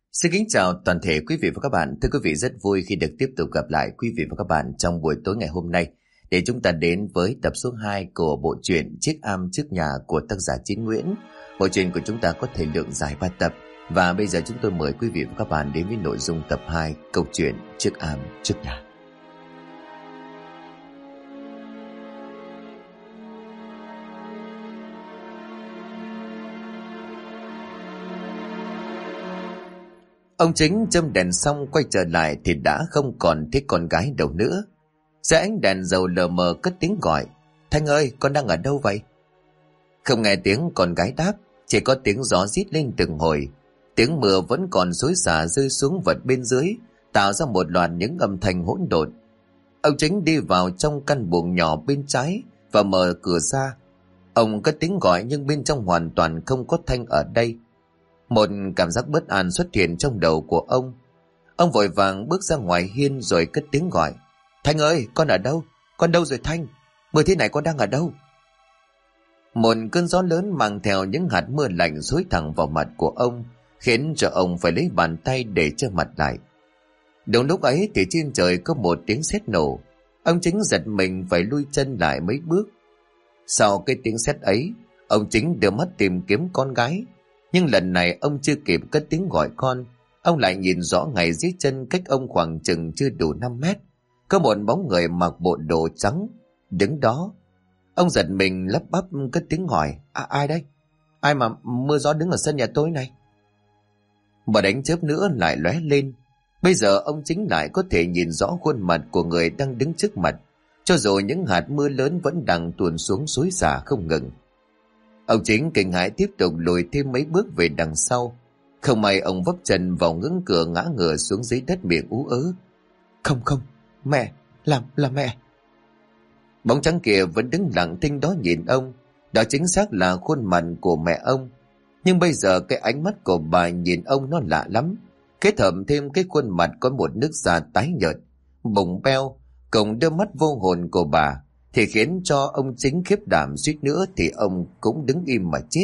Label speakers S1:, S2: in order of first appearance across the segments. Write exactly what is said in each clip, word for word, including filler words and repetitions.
S1: Xin kính chào toàn thể quý vị và các bạn. Thưa quý vị, rất vui khi được tiếp tục gặp lại quý vị và các bạn trong buổi tối ngày hôm nay để chúng ta đến với tập số hai của bộ truyện Chiếc am trước nhà của tác giả Chín Nguyễn. Bộ truyện của chúng ta có thời lượng dài ba tập và bây giờ chúng tôi mời quý vị và các bạn đến với nội dung tập hai câu chuyện Chiếc am trước nhà. Ông Chính châm đèn xong quay trở lại thì đã không còn thấy con gái đâu nữa. Dưới ánh đèn dầu lờ mờ cất tiếng gọi: "Thanh ơi, con đang ở đâu vậy?" Không nghe tiếng con gái đáp, chỉ có tiếng gió rít lên từng hồi. Tiếng mưa vẫn còn xối xả rơi xuống vật bên dưới, tạo ra một loạt những âm thanh hỗn độn. Ông Chính đi vào trong căn buồng nhỏ bên trái và mở cửa ra. Ông cất tiếng gọi nhưng bên trong hoàn toàn không có Thanh ở đây. Một cảm giác bất an xuất hiện trong đầu của ông. Ông vội vàng bước ra ngoài hiên rồi cất tiếng gọi: "Thanh ơi, con ở đâu? Con đâu rồi Thanh? Mưa thế này con đang ở đâu?" Một cơn gió lớn mang theo những hạt mưa lạnh xối thẳng vào mặt của ông, khiến cho ông phải lấy bàn tay để che mặt lại. Đúng lúc ấy thì trên trời có một tiếng sét nổ. Ông Chính giật mình phải lui chân lại mấy bước. Sau cái tiếng sét ấy, ông Chính đưa mắt tìm kiếm con gái. Nhưng lần này ông chưa kịp cất tiếng gọi con, ông lại nhìn rõ ngay dưới chân cách ông khoảng chừng chưa đủ năm mét. Có một bóng người mặc bộ đồ trắng đứng đó. Ông giật mình lắp bắp cất tiếng hỏi: à, ai đây? Ai mà mưa gió đứng ở sân nhà tôi này? Một ánh chớp nữa lại lóe lên. Bây giờ ông Chính lại có thể nhìn rõ khuôn mặt của người đang đứng trước mặt, cho dù những hạt mưa lớn vẫn đang tuôn xuống xối xả không ngừng. Ông Chính kinh hãi tiếp tục lùi thêm mấy bước về đằng sau. Không may ông vấp chân vào ngưỡng cửa ngã ngửa xuống dưới đất miệng ú ớ: Không không, mẹ, làm là mẹ. Bóng trắng kia vẫn đứng lặng thinh đó nhìn ông. Đó chính xác là khuôn mặt của mẹ ông. Nhưng bây giờ cái ánh mắt của bà nhìn ông nó lạ lắm. Kết hợp thêm cái khuôn mặt có một nước da tái nhợt, bụng beo, cùng đôi mắt vô hồn của bà, thì khiến cho ông Chính khiếp đảm, suýt nữa thì ông cũng đứng im mà chết.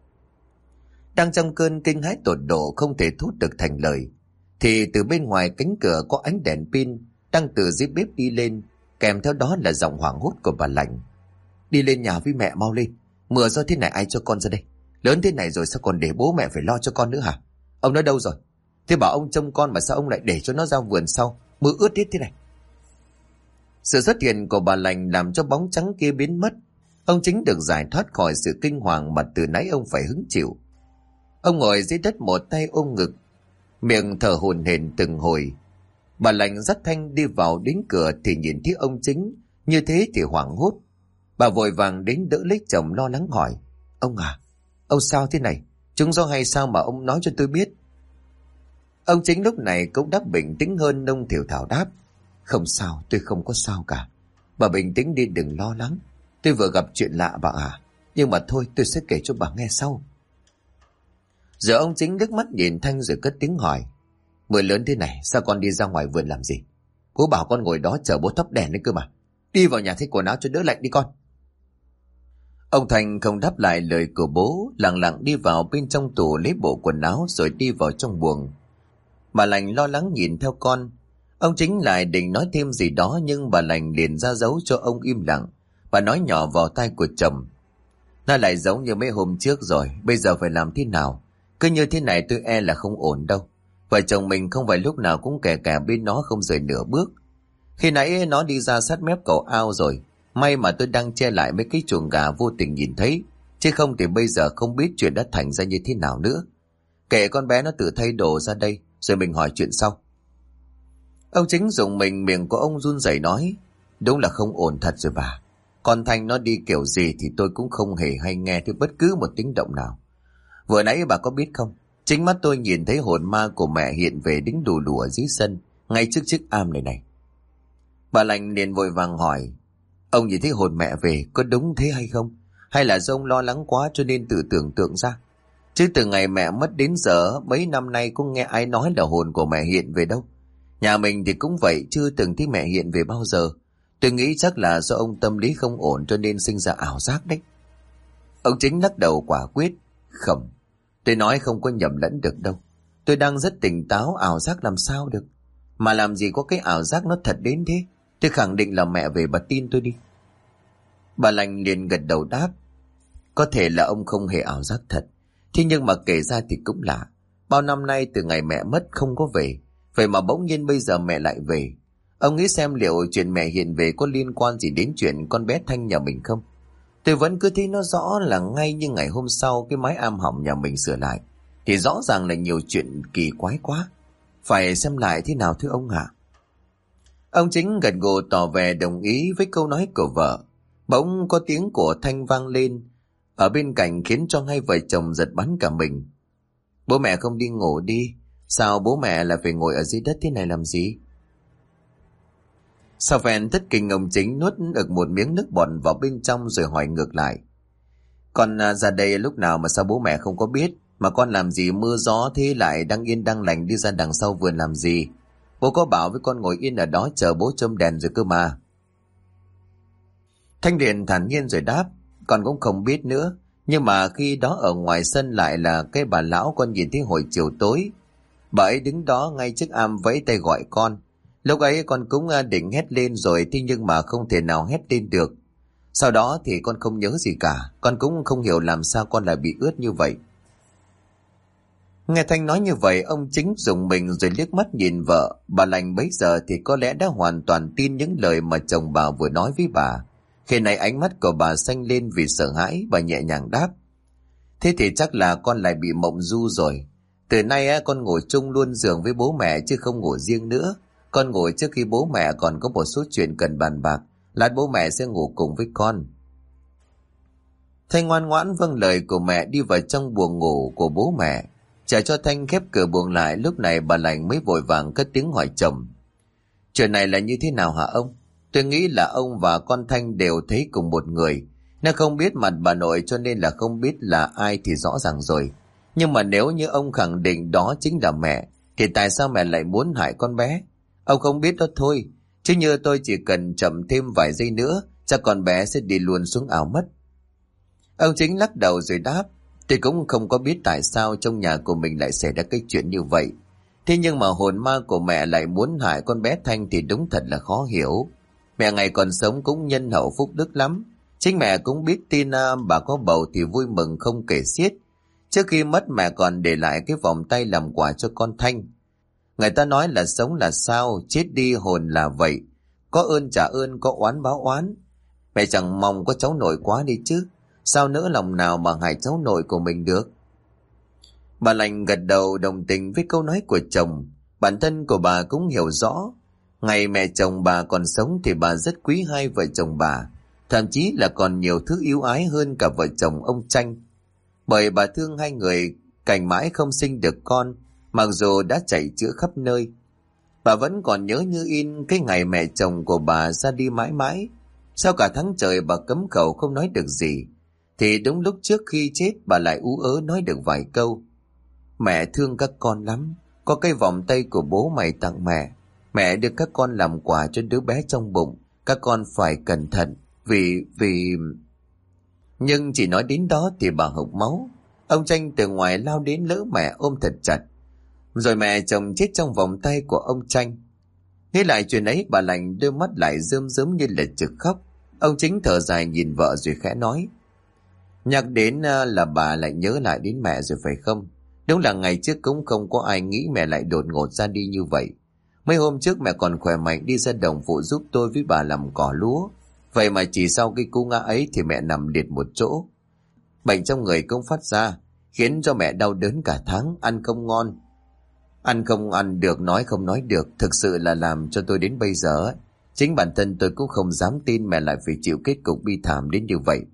S1: Đang trong cơn kinh hãi tột độ không thể thốt được thành lời, thì từ bên ngoài cánh cửa có ánh đèn pin đang từ dưới bếp đi lên, kèm theo đó là giọng hoảng hốt của bà Lạnh: "Đi lên nhà với mẹ, mau lên. Mưa gió thế này ai cho con ra đây? Lớn thế này rồi sao còn để bố mẹ phải lo cho con nữa hả? Ông nó đâu rồi? Thế bảo ông trông con mà sao ông lại để cho nó ra vườn sau, mưa ướt hết thế này?" Sự xuất hiện của bà Lành làm cho bóng trắng kia biến mất. Ông Chính được giải thoát khỏi sự kinh hoàng mà từ nãy ông phải hứng chịu. Ông ngồi dưới đất một tay ôm ngực, miệng thở hổn hển từng hồi. Bà Lành dắt Thanh đi vào đến cửa thì nhìn thấy ông Chính như thế thì hoảng hốt. Bà vội vàng đến đỡ lấy chồng, lo lắng hỏi: "Ông à, ông sao thế này? Chúng do hay sao mà ông nói cho tôi biết?" Ông Chính lúc này cũng đáp bình tĩnh hơn, nông thều thảo đáp: "Không sao, tôi không có sao cả. Bà bình tĩnh đi, đừng lo lắng. Tôi vừa gặp chuyện lạ bà à. Nhưng mà thôi, tôi sẽ kể cho bà nghe sau." Giờ ông Chính nước mắt nhìn Thanh rồi cất tiếng hỏi: "Mưa lớn thế này sao con đi ra ngoài vườn làm gì? Bố bảo con ngồi đó chờ bố thắp đèn đấy cơ mà. Đi vào nhà thay quần áo cho đỡ lạnh đi con." Ông Thành không đáp lại lời của bố, lặng lặng đi vào bên trong tủ lấy bộ quần áo rồi đi vào trong buồng. Bà Lành lo lắng nhìn theo con. Ông Chính lại định nói thêm gì đó nhưng bà Lành liền ra dấu cho ông im lặng. Bà nói nhỏ vào tai của chồng: "Nó lại giống như mấy hôm trước rồi, bây giờ phải làm thế nào? Cứ như thế này tôi e là không ổn đâu. Vợ chồng mình không phải lúc nào cũng kè kè bên nó không rời nửa bước. Khi nãy nó đi ra sát mép cầu ao rồi, may mà tôi đang che lại mấy cái chuồng gà vô tình nhìn thấy, chứ không thì bây giờ không biết chuyện đã thành ra như thế nào nữa. Kệ con bé nó tự thay đồ ra đây, rồi mình hỏi chuyện sau." Ông Chính dùng mình, miệng của ông run rẩy nói: "Đúng là không ổn thật rồi bà. Con Thanh nó đi kiểu gì thì tôi cũng không hề hay nghe thấy bất cứ một tiếng động nào. Vừa nãy bà có biết không, chính mắt tôi nhìn thấy hồn ma của mẹ hiện về đứng đù đù ở dưới sân, ngay trước chiếc am này này." Bà Lành liền vội vàng hỏi: "Ông nhìn thấy hồn mẹ về có đúng thế hay không? Hay là do ông lo lắng quá cho nên tự tưởng tượng ra? Chứ từ ngày mẹ mất đến giờ mấy năm nay cũng nghe ai nói là hồn của mẹ hiện về đâu. Nhà mình thì cũng vậy, chưa từng thấy mẹ hiện về bao giờ. Tôi nghĩ chắc là do ông tâm lý không ổn cho nên sinh ra ảo giác đấy." Ông Chính lắc đầu quả quyết: "Không, tôi nói không có nhầm lẫn được đâu. Tôi đang rất tỉnh táo, ảo giác làm sao được. Mà làm gì có cái ảo giác nó thật đến thế. Tôi khẳng định là mẹ về, bà tin tôi đi. Bà lành liền gật đầu đáp. Có thể là ông không hề ảo giác thật. Thế nhưng mà kể ra thì cũng lạ. Bao năm nay từ ngày mẹ mất không có về, vậy mà bỗng nhiên bây giờ mẹ lại về. Ông nghĩ xem liệu chuyện mẹ hiện về có liên quan gì đến chuyện con bé Thanh nhà mình không? Tôi vẫn cứ thấy nó rõ là ngay như ngày hôm sau cái mái am hỏng nhà mình sửa lại, thì rõ ràng là nhiều chuyện kỳ quái quá. Phải xem lại thế nào thưa ông hả? Ông Chính gật gù tỏ vẻ đồng ý với câu nói của vợ. Bỗng có tiếng của Thanh vang lên ở bên cạnh khiến cho hai vợ chồng giật bắn cả mình. Bố mẹ không đi ngủ đi? Sao bố mẹ lại phải ngồi ở dưới đất thế này làm gì? Sau phen thất kinh, ông Chính nuốt được một miếng nước bọt vào bên trong rồi hỏi ngược lại. Con ra đây lúc nào mà sao bố mẹ không có biết? Mà con làm gì mưa gió thế, lại đang yên đang lành đi ra đằng sau vườn làm gì? Bố có bảo với con ngồi yên ở đó chờ bố châm đèn rồi cơ mà. Thanh liền thản nhiên rồi đáp. Con cũng không biết nữa. Nhưng mà khi đó ở ngoài sân lại là cái bà lão con nhìn thấy hồi chiều tối. Bà ấy đứng đó ngay trước am vẫy tay gọi con. Lúc ấy con cũng định hét lên rồi, thế nhưng mà không thể nào hét lên được. Sau đó thì con không nhớ gì cả. Con cũng không hiểu làm sao con lại bị ướt như vậy. Nghe Thanh nói như vậy, ông Chính rùng mình rồi liếc mắt nhìn vợ. Bà lành bấy giờ thì có lẽ đã hoàn toàn tin những lời mà chồng bà vừa nói với bà. Khi này ánh mắt của bà xanh lên vì sợ hãi, bà nhẹ nhàng đáp. Thế thì chắc là con lại bị mộng du rồi. Từ nay con ngủ chung luôn giường với bố mẹ chứ không ngủ riêng nữa. Con ngủ trước khi bố mẹ còn có một số chuyện cần bàn bạc. Lát bố mẹ sẽ ngủ cùng với con. Thanh ngoan ngoãn vâng lời của mẹ đi vào trong buồng ngủ của bố mẹ. Chờ cho Thanh khép cửa buồng lại, lúc này bà lành mới vội vàng cất tiếng hỏi chồng. Chuyện này là như thế nào hả ông? Tôi nghĩ là ông và con Thanh đều thấy cùng một người. Nó không biết mặt bà nội cho nên là không biết là ai thì rõ ràng rồi. Nhưng mà nếu như ông khẳng định đó chính là mẹ, thì tại sao mẹ lại muốn hại con bé? Ông không biết đó thôi. Chứ như tôi chỉ cần chậm thêm vài giây nữa, chắc con bé sẽ đi luôn xuống ảo mất. Ông Chính lắc đầu rồi đáp. Tôi cũng không có biết tại sao trong nhà của mình lại xảy ra cái chuyện như vậy. Thế nhưng mà hồn ma của mẹ lại muốn hại con bé Thanh thì đúng thật là khó hiểu. Mẹ ngày còn sống cũng nhân hậu phúc đức lắm. Chính mẹ cũng biết tin à, bà có bầu thì vui mừng không kể xiết. Trước khi mất mẹ còn để lại cái vòng tay làm quà cho con Thanh. Người ta nói là sống là sao, chết đi hồn là vậy. Có ơn trả ơn, có oán báo oán. Mẹ chẳng mong có cháu nội quá đi chứ. Sao nỡ lòng nào mà hại cháu nội của mình được? Bà lành gật đầu đồng tình với câu nói của chồng. Bản thân của bà cũng hiểu rõ. Ngày mẹ chồng bà còn sống thì bà rất quý hai vợ chồng bà. Thậm chí là còn nhiều thứ yêu ái hơn cả vợ chồng ông Tranh. Bởi bà thương hai người cành mãi không sinh được con, mặc dù đã chạy chữa khắp nơi. Bà vẫn còn nhớ như in cái ngày mẹ chồng của bà ra đi mãi mãi. Sau cả tháng trời bà cấm khẩu không nói được gì, thì đúng lúc trước khi chết bà lại ú ớ nói được vài câu. Mẹ thương các con lắm. Có cái vòng tay của bố mày tặng mẹ. Mẹ đưa các con làm quà cho đứa bé trong bụng. Các con phải cẩn thận. Vì... vì... Nhưng chỉ nói đến đó thì bà hộc máu. Ông Tranh từ ngoài lao đến lỡ mẹ ôm thật chặt. Rồi mẹ chồng chết trong vòng tay của ông Tranh. Nghĩ lại chuyện ấy, bà lành đôi mắt lại rơm rớm như là trực khóc. Ông Chính thở dài nhìn vợ rồi khẽ nói. Nhắc đến là bà lại nhớ lại đến mẹ rồi phải không? Đúng là ngày trước cũng không có ai nghĩ mẹ lại đột ngột ra đi như vậy. Mấy hôm trước mẹ còn khỏe mạnh đi ra đồng phụ giúp tôi với bà làm cỏ lúa. Vậy mà chỉ sau cái cú ngã ấy thì mẹ nằm liệt một chỗ. Bệnh trong người cũng phát ra, khiến cho mẹ đau đớn cả tháng, ăn không ngon. Ăn không ăn được, nói không nói được, thực sự là làm cho tôi đến bây giờ. Chính bản thân tôi cũng không dám tin mẹ lại phải chịu kết cục bi thảm đến như vậy.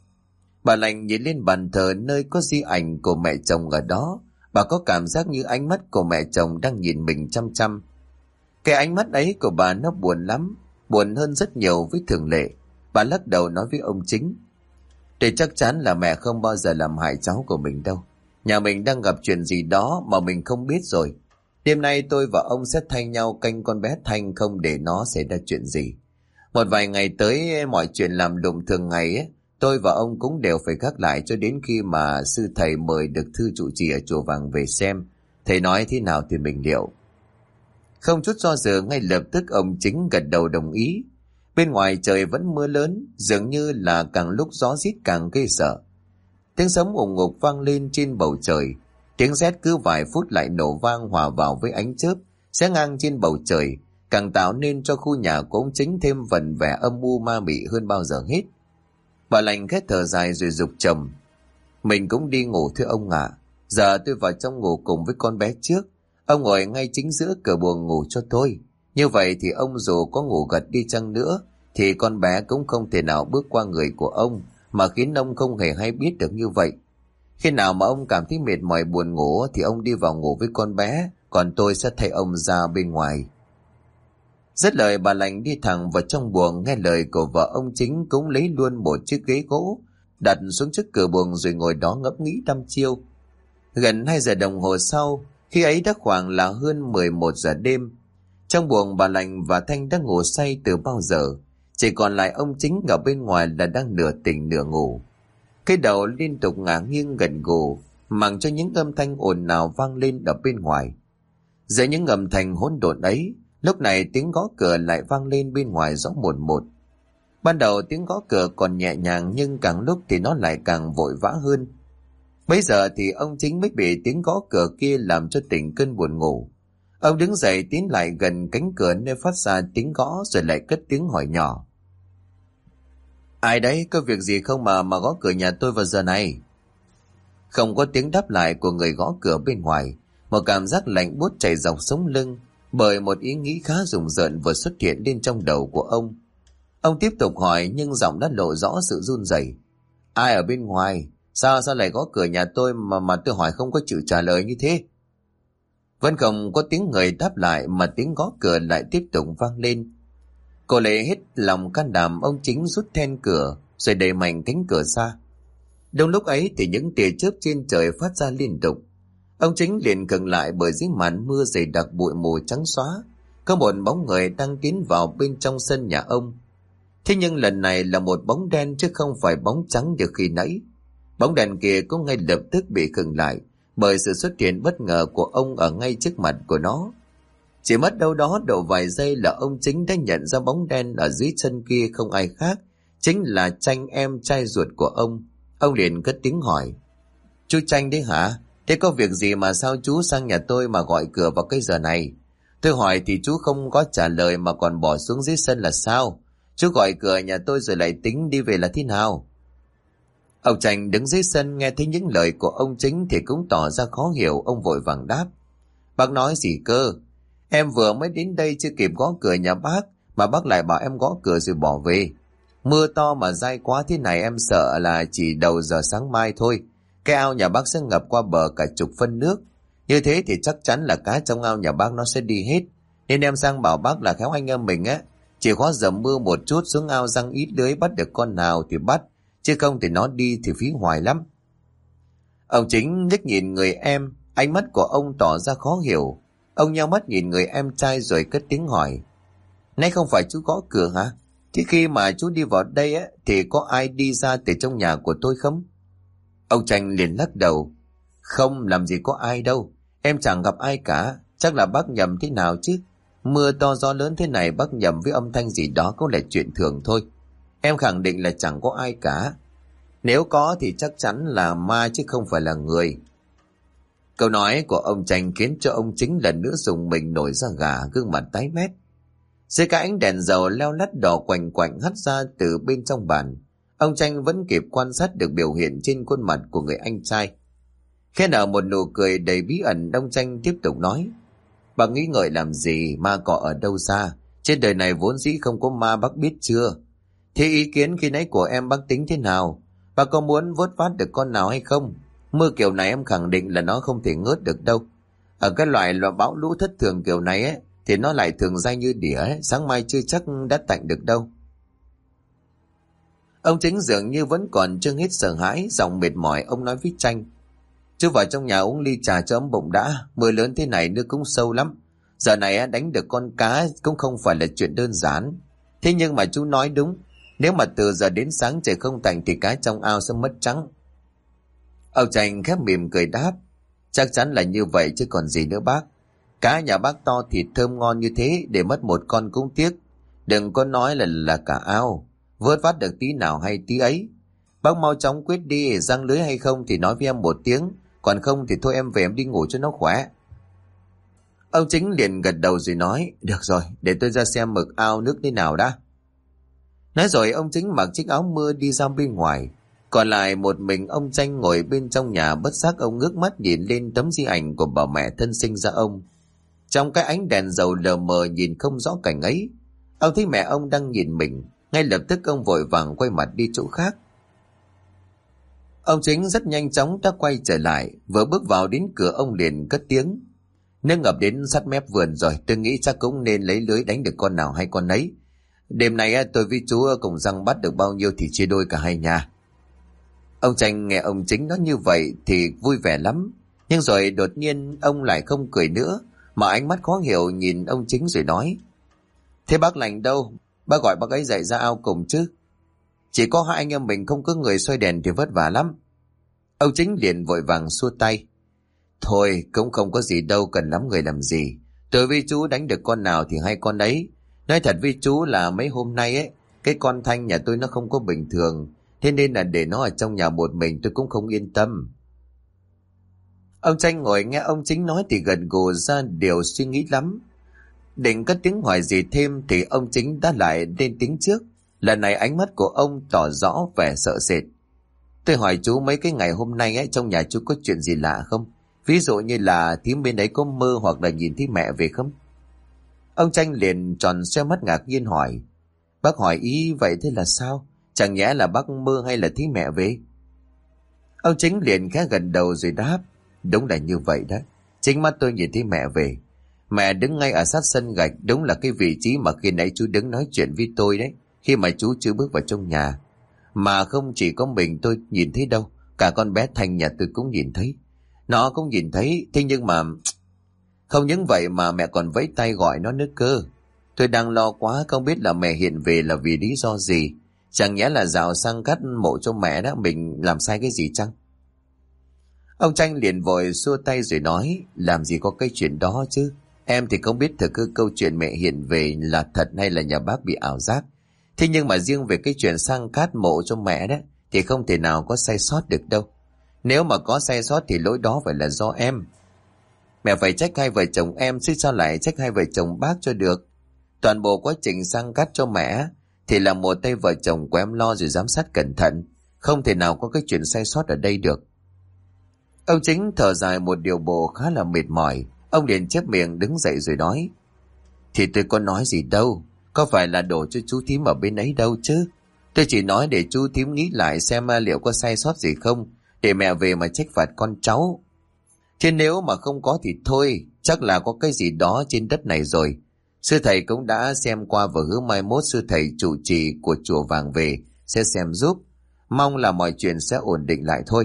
S1: Bà lành nhìn lên bàn thờ nơi có di ảnh của mẹ chồng ở đó. Bà có cảm giác như ánh mắt của mẹ chồng đang nhìn mình chăm chăm. Cái ánh mắt ấy của bà nó buồn lắm, buồn hơn rất nhiều với thường lệ. Bà lắc đầu nói với ông Chính. Để chắc chắn là mẹ không bao giờ làm hại cháu của mình đâu. Nhà mình đang gặp chuyện gì đó mà mình không biết rồi. Đêm nay tôi và ông sẽ thay nhau canh con bé Thanh, không để nó xảy ra chuyện gì. Một vài ngày tới mọi chuyện làm lụng thường ngày ấy, tôi và ông cũng đều phải gác lại cho đến khi mà sư thầy mời được thư trụ trì ở chùa Vàng về xem. Thầy nói thế nào thì mình liệu. Không chút do dự, ngay lập tức ông Chính gật đầu đồng ý. Bên ngoài trời vẫn mưa lớn, dường như là càng lúc gió rít càng ghê sợ. Tiếng sấm ùng ục vang lên trên bầu trời. Tiếng sét cứ vài phút lại nổ vang hòa vào với ánh chớp xé ngang trên bầu trời, càng tạo nên cho khu nhà của ông Chính thêm vần vẻ âm u ma mị hơn bao giờ hết. Bà Lành khẽ thở dài rồi giục chồng: Mình cũng đi ngủ thưa ông ạ. À. Giờ tôi vào trong ngủ cùng với con bé trước. Ông ngồi ngay chính giữa cửa buồng ngủ cho tôi. Như vậy thì ông dù có ngủ gật đi chăng nữa thì con bé cũng không thể nào bước qua người của ông mà khiến ông không hề hay biết được như vậy. Khi nào mà ông cảm thấy mệt mỏi buồn ngủ thì ông đi vào ngủ với con bé, còn tôi sẽ thay ông ra bên ngoài. Dứt lời, bà Lành đi thẳng vào trong buồng. Nghe lời của vợ ông Chính cũng lấy luôn một chiếc ghế gỗ đặt xuống trước cửa buồng rồi ngồi đó ngẫm nghĩ đăm chiêu. Gần hai giờ đồng hồ sau, khi ấy đã khoảng là hơn mười một giờ đêm, trong buồng bà Lành và Thanh đã ngủ say từ bao giờ, chỉ còn lại ông Chính ở bên ngoài là đang nửa tỉnh nửa ngủ. Cái đầu liên tục ngả nghiêng gần gù, mặc cho những âm thanh ồn ào vang lên ở bên ngoài. Giữa những âm thanh hỗn độn ấy, lúc này tiếng gõ cửa lại vang lên bên ngoài rõ một một. Ban đầu tiếng gõ cửa còn nhẹ nhàng, nhưng càng lúc thì nó lại càng vội vã hơn. Bây giờ thì ông Chính mới bị tiếng gõ cửa kia làm cho tỉnh cơn buồn ngủ. Ông đứng dậy tiến lại gần cánh cửa nơi phát ra tiếng gõ rồi lại cất tiếng hỏi nhỏ: Ai đấy, có việc gì không mà mà gõ cửa nhà tôi vào giờ này? Không có tiếng đáp lại của người gõ cửa bên ngoài. Một cảm giác lạnh buốt chảy dọc sống lưng, bởi một ý nghĩ khá rùng rợn vừa xuất hiện lên trong đầu của ông. Ông tiếp tục hỏi nhưng giọng đã lộ rõ sự run rẩy. Ai ở bên ngoài? Sao sao lại gõ cửa nhà tôi mà mà tôi hỏi không có chịu trả lời như thế? Vẫn không có tiếng người đáp lại mà tiếng gõ cửa lại tiếp tục vang lên. Cô lấy hết lòng can đảm, ông Chính rút then cửa rồi đẩy mạnh cánh cửa ra. Đúng lúc ấy thì những tia chớp trên trời phát ra liên tục. Ông Chính liền khựng lại, bởi dưới màn mưa dày đặc bụi mù trắng xóa có một bóng người đang tiến vào bên trong sân nhà ông. Thế nhưng lần này là một bóng đen chứ không phải bóng trắng như khi nãy. Bóng đèn kia cũng ngay lập tức bị khựng lại bởi sự xuất hiện bất ngờ của ông ở ngay trước mặt của nó. Chỉ mất đâu đó độ vài giây là ông Chính đã nhận ra bóng đen ở dưới chân kia không ai khác, chính là Tranh, em trai ruột của ông. Ông liền cất tiếng hỏi: Chú Tranh đấy hả? Thế có việc gì mà sao chú sang nhà tôi mà gọi cửa vào cái giờ này? Tôi hỏi thì chú không có trả lời mà còn bỏ xuống dưới sân là sao? Chú gọi cửa nhà tôi rồi lại tính đi về là thế nào? Ông Tranh đứng dưới sân nghe thấy những lời của ông Chính thì cũng tỏ ra khó hiểu. Ông vội vàng đáp: Bác nói gì cơ? Em vừa mới đến đây chưa kịp gõ cửa nhà bác mà bác lại bảo em gõ cửa rồi bỏ về. Mưa to mà dai quá thế này em sợ là chỉ đầu giờ sáng mai thôi, cái ao nhà bác sẽ ngập qua bờ cả chục phân nước. Như thế thì chắc chắn là cá trong ao nhà bác nó sẽ đi hết. Nên em sang bảo bác là khéo anh em mình á, chỉ có dầm mưa một chút xuống ao răng ít lưới, bắt được con nào thì bắt, chứ không thì nó đi thì phí hoài lắm. Ông Chính liếc nhìn người em, ánh mắt của ông tỏ ra khó hiểu. Ông nheo mắt nhìn người em trai rồi cất tiếng hỏi: Nãy không phải chú gõ cửa hả? Thế khi mà chú đi vào đây á thì có ai đi ra từ trong nhà của tôi không? Ông Tranh liền lắc đầu: Không, làm gì có ai đâu, em chẳng gặp ai cả. Chắc là bác nhầm thế nào chứ. Mưa to gió lớn thế này bác nhầm với âm thanh gì đó cũng là chuyện thường thôi. Em khẳng định là chẳng có ai cả. Nếu có thì chắc chắn là ma chứ không phải là người. Câu nói của ông Tranh khiến cho ông Chính lần nữa dùng mình nổi da gà, gương mặt tái mét. Dưới cái ánh đèn dầu leo lắt đỏ quạnh quạnh hắt ra từ bên trong bàn, ông Tranh vẫn kịp quan sát được biểu hiện trên khuôn mặt của người anh trai. Khẽ nở một nụ cười đầy bí ẩn, ông Tranh tiếp tục nói: Bà nghĩ ngợi làm gì, ma cọ ở đâu ra? Trên đời này vốn dĩ không có ma, bác biết chưa? Thế ý kiến khi nãy của em bác tính thế nào? Bà có muốn vớt vát được con nào hay không? Mưa kiểu này em khẳng định là nó không thể ngớt được đâu. Ở cái loại loại bão lũ thất thường kiểu này ấy, thì nó lại thường dai như đỉa ấy, sáng mai chưa chắc đã tạnh được đâu. Ông Chính dường như vẫn còn chưa hết sợ hãi, giọng mệt mỏi ông nói với Tranh: Chú vào trong nhà uống ly trà cho ấm bụng đã, mưa lớn thế này nước cũng sâu lắm. Giờ này đánh được con cá cũng không phải là chuyện đơn giản. Thế nhưng mà chú nói đúng, nếu mà từ giờ đến sáng trời không tạnh thì cá trong ao sẽ mất trắng. Ông Tranh khép mỉm cười đáp: Chắc chắn là như vậy chứ còn gì nữa bác. Cá nhà bác to thịt thơm ngon như thế, để mất một con cũng tiếc. Đừng có nói là là cả ao, vớt vát được tí nào hay tí ấy. Bác mau chóng quyết đi, răng lưới hay không thì nói với em một tiếng, còn không thì thôi em về em đi ngủ cho nó khỏe. Ông Chính liền gật đầu rồi nói, được rồi, để tôi ra xem mực ao nước thế nào đã. Nói rồi ông Chính mặc chiếc áo mưa đi ra bên ngoài. Còn lại một mình ông Tranh ngồi bên trong nhà, bất giác ông ngước mắt nhìn lên tấm di ảnh của bà mẹ thân sinh ra ông. Trong cái ánh đèn dầu lờ mờ nhìn không rõ cảnh ấy. Ông thấy mẹ ông đang nhìn mình, ngay lập tức ông vội vàng quay mặt đi chỗ khác. Ông Chính rất nhanh chóng đã quay trở lại, vừa bước vào đến cửa ông liền cất tiếng. Nước ngập đến sát mép vườn rồi, tôi nghĩ chắc cũng nên lấy lưới đánh được con nào hay con ấy. Đêm nay tôi với chú cùng răng bắt được bao nhiêu thì chia đôi cả hai nhà. Ông Tranh nghe ông Chính nói như vậy thì vui vẻ lắm, nhưng rồi đột nhiên ông lại không cười nữa, mà ánh mắt khó hiểu nhìn ông Chính rồi nói, thế bác Lành đâu? Bác gọi bác ấy dậy ra ao cùng chứ. Chỉ có hai anh em mình không có người soi đèn thì vất vả lắm. Ông Chính liền vội vàng xua tay, thôi cũng không có gì đâu, cần lắm người làm gì. Tôi với chú đánh được con nào thì hai con ấy. Nói thật với chú là mấy hôm nay ấy, cái con Thanh nhà tôi nó không có bình thường, thế nên là để nó ở trong nhà một mình tôi cũng không yên tâm. Ông Tranh ngồi nghe ông Chính nói thì gần gù ra điều suy nghĩ lắm. Định cất tiếng hỏi gì thêm thì ông Chính đã lại lên tiếng trước. Lần này ánh mắt của ông tỏ rõ vẻ sợ sệt. Tôi hỏi chú mấy cái ngày hôm nay ấy, trong nhà chú có chuyện gì lạ không? Ví dụ như là thím bên đấy có mơ hoặc là nhìn thấy mẹ về không? Ông Tranh liền tròn xoe mắt ngạc nhiên hỏi, bác hỏi ý vậy thế là sao? Chẳng nhẽ là bác mơ hay là thấy mẹ về? Ông Chính liền khẽ gật đầu rồi đáp, đúng là như vậy đó. Chính mắt tôi nhìn thấy mẹ về. Mẹ đứng ngay ở sát sân gạch, đúng là cái vị trí mà khi nãy chú đứng nói chuyện với tôi đấy, khi mà chú chưa bước vào trong nhà. Mà không chỉ có mình tôi nhìn thấy đâu, cả con bé Thanh nhà tôi cũng nhìn thấy. Nó cũng nhìn thấy, thế nhưng mà... Không những vậy mà mẹ còn vẫy tay gọi nó nữa cơ. Tôi đang lo quá, không biết là mẹ hiện về là vì lý do gì. Chẳng nhẽ là dạo sang cắt mộ cho mẹ đó, mình làm sai cái gì chăng? Ông Tranh liền vội xua tay rồi nói, làm gì có cái chuyện đó chứ. Em thì không biết thực hư câu chuyện mẹ hiện về là thật hay là nhà bác bị ảo giác. Thế nhưng mà riêng về cái chuyện sang cát mộ cho mẹ đó thì không thể nào có sai sót được đâu. Nếu mà có sai sót thì lỗi đó phải là do em. Mẹ phải trách hai vợ chồng em chứ sao lại trách hai vợ chồng bác cho được. Toàn bộ quá trình sang cát cho mẹ thì là một tay vợ chồng của em lo rồi giám sát cẩn thận. Không thể nào có cái chuyện sai sót ở đây được. Ông Chính thở dài một điều bộ khá là mệt mỏi. Ông liền chép miệng đứng dậy rồi nói, thì tôi có nói gì đâu, có phải là đổ cho chú thím ở bên ấy đâu chứ. Tôi chỉ nói để chú thím nghĩ lại xem liệu có sai sót gì không, để mẹ về mà trách phạt con cháu. Chứ nếu mà không có thì thôi, chắc là có cái gì đó trên đất này rồi. Sư thầy cũng đã xem qua và hứa mai mốt sư thầy trụ trì của chùa Vàng về sẽ xem giúp. Mong là mọi chuyện sẽ ổn định lại thôi.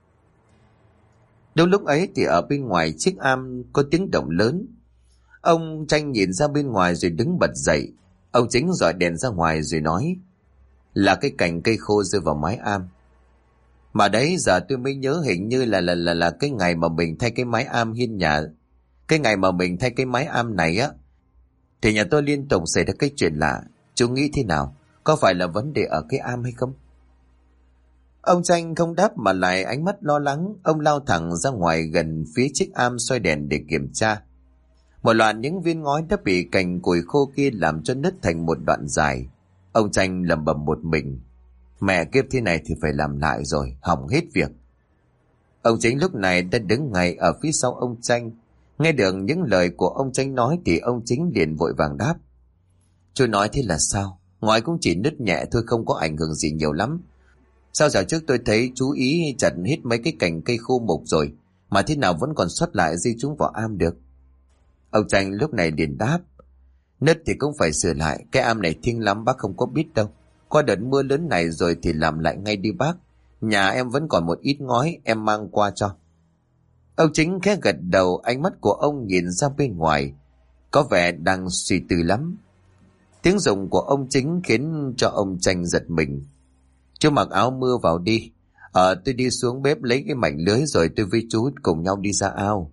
S1: Đúng lúc ấy thì ở bên ngoài chiếc am có tiếng động lớn. Ông Tranh nhìn ra bên ngoài rồi đứng bật dậy. Ông Chính dọi đèn ra ngoài rồi nói, là cái cành cây khô rơi vào mái am. Mà đấy giờ tôi mới nhớ hình như là là là là cái ngày mà mình thay cái mái am hiên nhà. Cái ngày mà mình thay cái mái am này á, thì nhà tôi liên tục xảy ra cái chuyện lạ. Chú nghĩ thế nào? Có phải là vấn đề ở cái am hay không? Ông Tranh không đáp mà lại ánh mắt lo lắng. Ông lao thẳng ra ngoài gần phía chiếc am soi đèn để kiểm tra. Một loạt những viên ngói đã bị cành củi khô kia làm cho nứt thành một đoạn dài. Ông Tranh lẩm bẩm một mình, mẹ kiếp thế này thì phải làm lại rồi, hỏng hết việc. Ông Chính lúc này đã đứng ngay ở phía sau ông Tranh. Nghe được những lời của ông Tranh nói thì ông Chính liền vội vàng đáp, chú nói thế là sao? Ngói cũng chỉ nứt nhẹ thôi, không có ảnh hưởng gì nhiều lắm. Sao giờ trước tôi thấy chú ý chặt hết mấy cái cành cây khô mục rồi, mà thế nào vẫn còn xuất lại di chúng vào am được? Ông Tranh lúc này liền đáp, nứt thì cũng phải sửa lại, cái am này thiêng lắm bác không có biết đâu. Qua đợt mưa lớn này rồi thì làm lại ngay đi bác. Nhà em vẫn còn một ít ngói, em mang qua cho. Ông Chính khẽ gật đầu, ánh mắt của ông nhìn ra bên ngoài, có vẻ đang suy tư lắm. Tiếng rùng của ông Chính khiến cho ông Tranh giật mình. Chú mặc áo mưa vào đi. Ờ tôi đi xuống bếp lấy cái mảnh lưới rồi tôi với chú cùng nhau đi ra ao.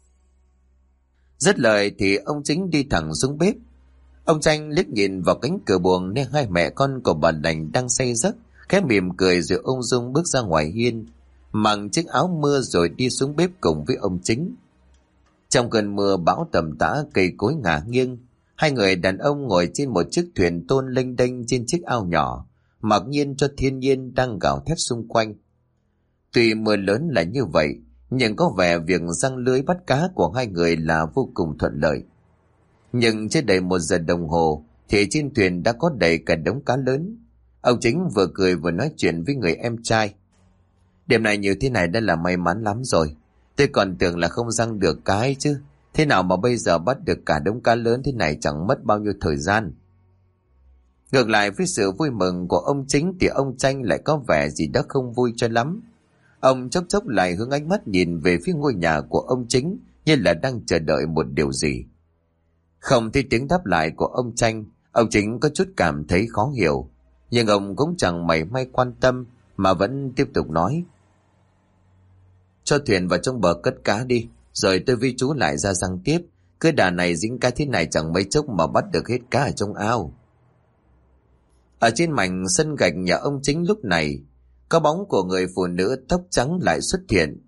S1: Dứt lời thì ông Chính đi thẳng xuống bếp. Ông Tranh liếc nhìn vào cánh cửa buồng nên hai mẹ con của bà Lành đang say giấc, khẽ mỉm cười rồi ung dung bước ra ngoài hiên, mặc chiếc áo mưa rồi đi xuống bếp cùng với ông Chính. Trong cơn mưa bão tầm tã, cây cối ngả nghiêng, hai người đàn ông ngồi trên một chiếc thuyền tôn lênh đênh trên chiếc ao nhỏ, mặc nhiên cho thiên nhiên đang gào thét xung quanh. Tuy mưa lớn là như vậy, nhưng có vẻ việc giăng lưới bắt cá của hai người là vô cùng thuận lợi. Nhưng chưa đầy một giờ đồng hồ thì trên thuyền đã có đầy cả đống cá lớn. Ông Chính vừa cười vừa nói chuyện với người em trai. Đêm này như thế này đã là may mắn lắm rồi. Tôi còn tưởng là không giăng được cá ấy chứ. Thế nào mà bây giờ bắt được cả đống cá lớn thế này chẳng mất bao nhiêu thời gian. Ngược lại với sự vui mừng của ông Chính thì ông Tranh lại có vẻ gì đó không vui cho lắm. Ông chốc chốc lại hướng ánh mắt nhìn về phía ngôi nhà của ông Chính như là đang chờ đợi một điều gì. Không thấy tiếng đáp lại của ông Tranh, ông Chính có chút cảm thấy khó hiểu. Nhưng ông cũng chẳng mảy may quan tâm mà vẫn tiếp tục nói. Cho thuyền vào trong bờ cất cá đi, rồi tôi với chú lại ra giăng tiếp. Cứ đà này dính cá thế này chẳng mấy chốc mà bắt được hết cá ở trong ao. Ở trên mảnh sân gạch nhà ông Chính lúc này, có bóng của người phụ nữ tóc trắng lại xuất hiện.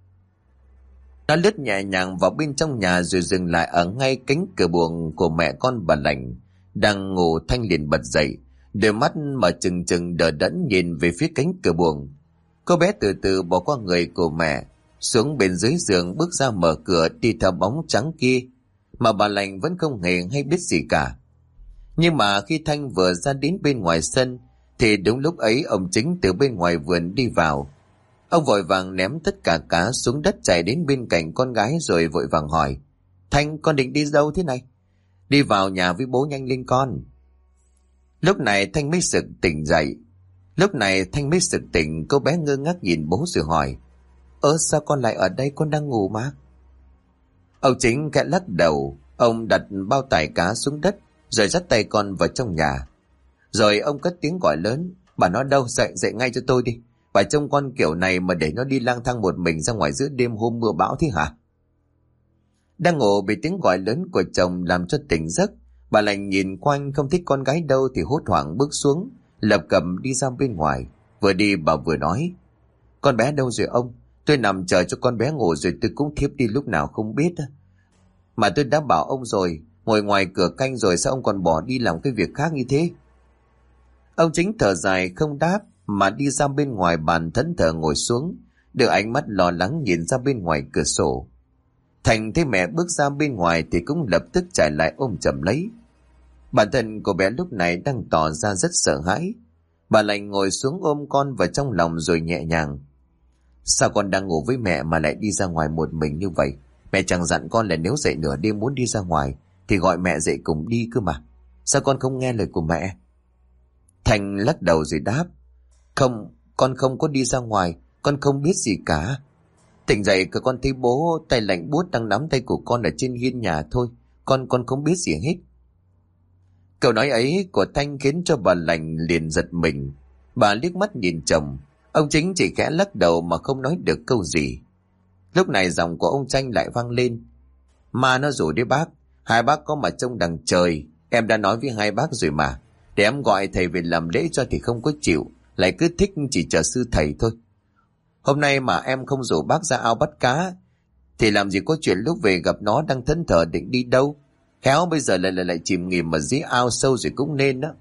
S1: Nó lướt nhẹ nhàng vào bên trong nhà rồi dừng lại ở ngay cánh cửa buồng của mẹ con bà Lành đang ngủ. Thanh liền bật dậy, đôi mắt mở trừng trừng đờ đẫn nhìn về phía cánh cửa buồng. Cô bé từ từ bỏ qua người của mẹ, xuống bên dưới giường bước ra mở cửa đi theo bóng trắng kia, mà bà Lành vẫn không hề hay biết gì cả. Nhưng mà khi Thanh vừa ra đến bên ngoài sân thì đúng lúc ấy ông Chính từ bên ngoài vườn đi vào. Ông vội vàng ném tất cả cá xuống đất chạy đến bên cạnh con gái rồi vội vàng hỏi: Thanh, con định đi đâu thế này? Đi vào nhà với bố nhanh lên con. Lúc này Thanh mới sực tỉnh dậy. Lúc này Thanh mới sực tỉnh, cô bé ngơ ngác nhìn bố rồi hỏi: Ơ sao con lại ở đây, con đang ngủ mà. Ông Chính khẽ lắc đầu, ông đặt bao tải cá xuống đất rồi dắt tay con vào trong nhà. Rồi ông cất tiếng gọi lớn: Bà nó đâu, dậy dậy ngay cho tôi đi. Bà trông con kiểu này mà để nó đi lang thang một mình ra ngoài giữa đêm hôm mưa bão thế hả? Đang ngủ bị tiếng gọi lớn của chồng làm cho tỉnh giấc, bà Lành nhìn quanh không thích con gái đâu thì hốt hoảng bước xuống, lập cập đi ra bên ngoài. Vừa đi bà vừa nói: Con bé đâu rồi ông? Tôi nằm chờ cho con bé ngủ rồi tôi cũng thiếp đi lúc nào không biết. Mà tôi đã bảo ông rồi, ngồi ngoài cửa canh rồi sao ông còn bỏ đi làm cái việc khác như thế? Ông Chính thở dài không đáp mà đi ra bên ngoài bàn thẫn thờ ngồi xuống, đưa ánh mắt lo lắng nhìn ra bên ngoài cửa sổ. Thành thấy mẹ bước ra bên ngoài thì cũng lập tức chạy lại ôm chầm lấy. Bản thân cô bé lúc này đang tỏ ra rất sợ hãi. Bà Lành ngồi xuống ôm con vào trong lòng rồi nhẹ nhàng: Sao con đang ngủ với mẹ mà lại đi ra ngoài một mình như vậy? Mẹ chẳng dặn con là nếu dậy nửa đêm muốn đi ra ngoài thì gọi mẹ dậy cùng đi cơ mà. Sao con không nghe lời của mẹ? Thành lắc đầu rồi đáp: Không, con không có đi ra ngoài, con không biết gì cả. Tỉnh dậy cơ con thấy bố tay lạnh buốt đang nắm tay của con ở trên hiên nhà thôi, con con không biết gì hết. Câu nói ấy của Thanh khiến cho bà Lành liền giật mình. Bà liếc mắt nhìn chồng, ông Chính chỉ khẽ lắc đầu mà không nói được câu gì. Lúc này giọng của ông Tranh lại vang lên: Mà nó rủ đi bác, hai bác có mà trông đằng trời, em đã nói với hai bác rồi mà. Để em gọi thầy về làm lễ cho thì không có chịu, lại cứ thích chỉ chờ sư thầy thôi. Hôm nay mà em không rủ bác ra ao bắt cá thì làm gì có chuyện lúc về gặp nó đang thẫn thờ định đi đâu. Khéo bây giờ lại lại lại chìm nghỉm ở dưới ao sâu rồi cũng nên đó.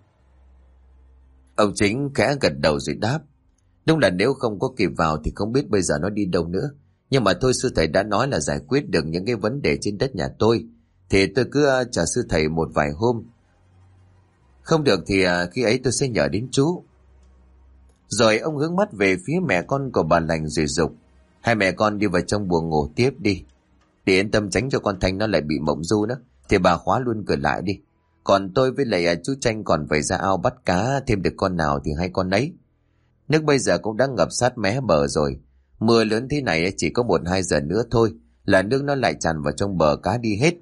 S1: Ông Chính khẽ gật đầu rồi đáp: Đúng là nếu không có kịp vào thì không biết bây giờ nó đi đâu nữa. Nhưng mà thôi, sư thầy đã nói là giải quyết được những cái vấn đề trên đất nhà tôi, thì tôi cứ chờ sư thầy một vài hôm. Không được thì khi ấy tôi sẽ nhờ đến chú. Rồi ông hướng mắt về phía mẹ con của bà Lành rồi dục: Hai mẹ con đi vào trong buồng ngủ tiếp đi. Để yên tâm tránh cho con Thanh nó lại bị mộng du nữa, thì bà khóa luôn cửa lại đi. Còn tôi với lại chú Tranh còn phải ra ao bắt cá, thêm được con nào thì hai con ấy. Nước bây giờ cũng đã ngập sát mé bờ rồi. Mưa lớn thế này chỉ có một hai giờ nữa thôi là nước nó lại tràn vào trong bờ, cá đi hết.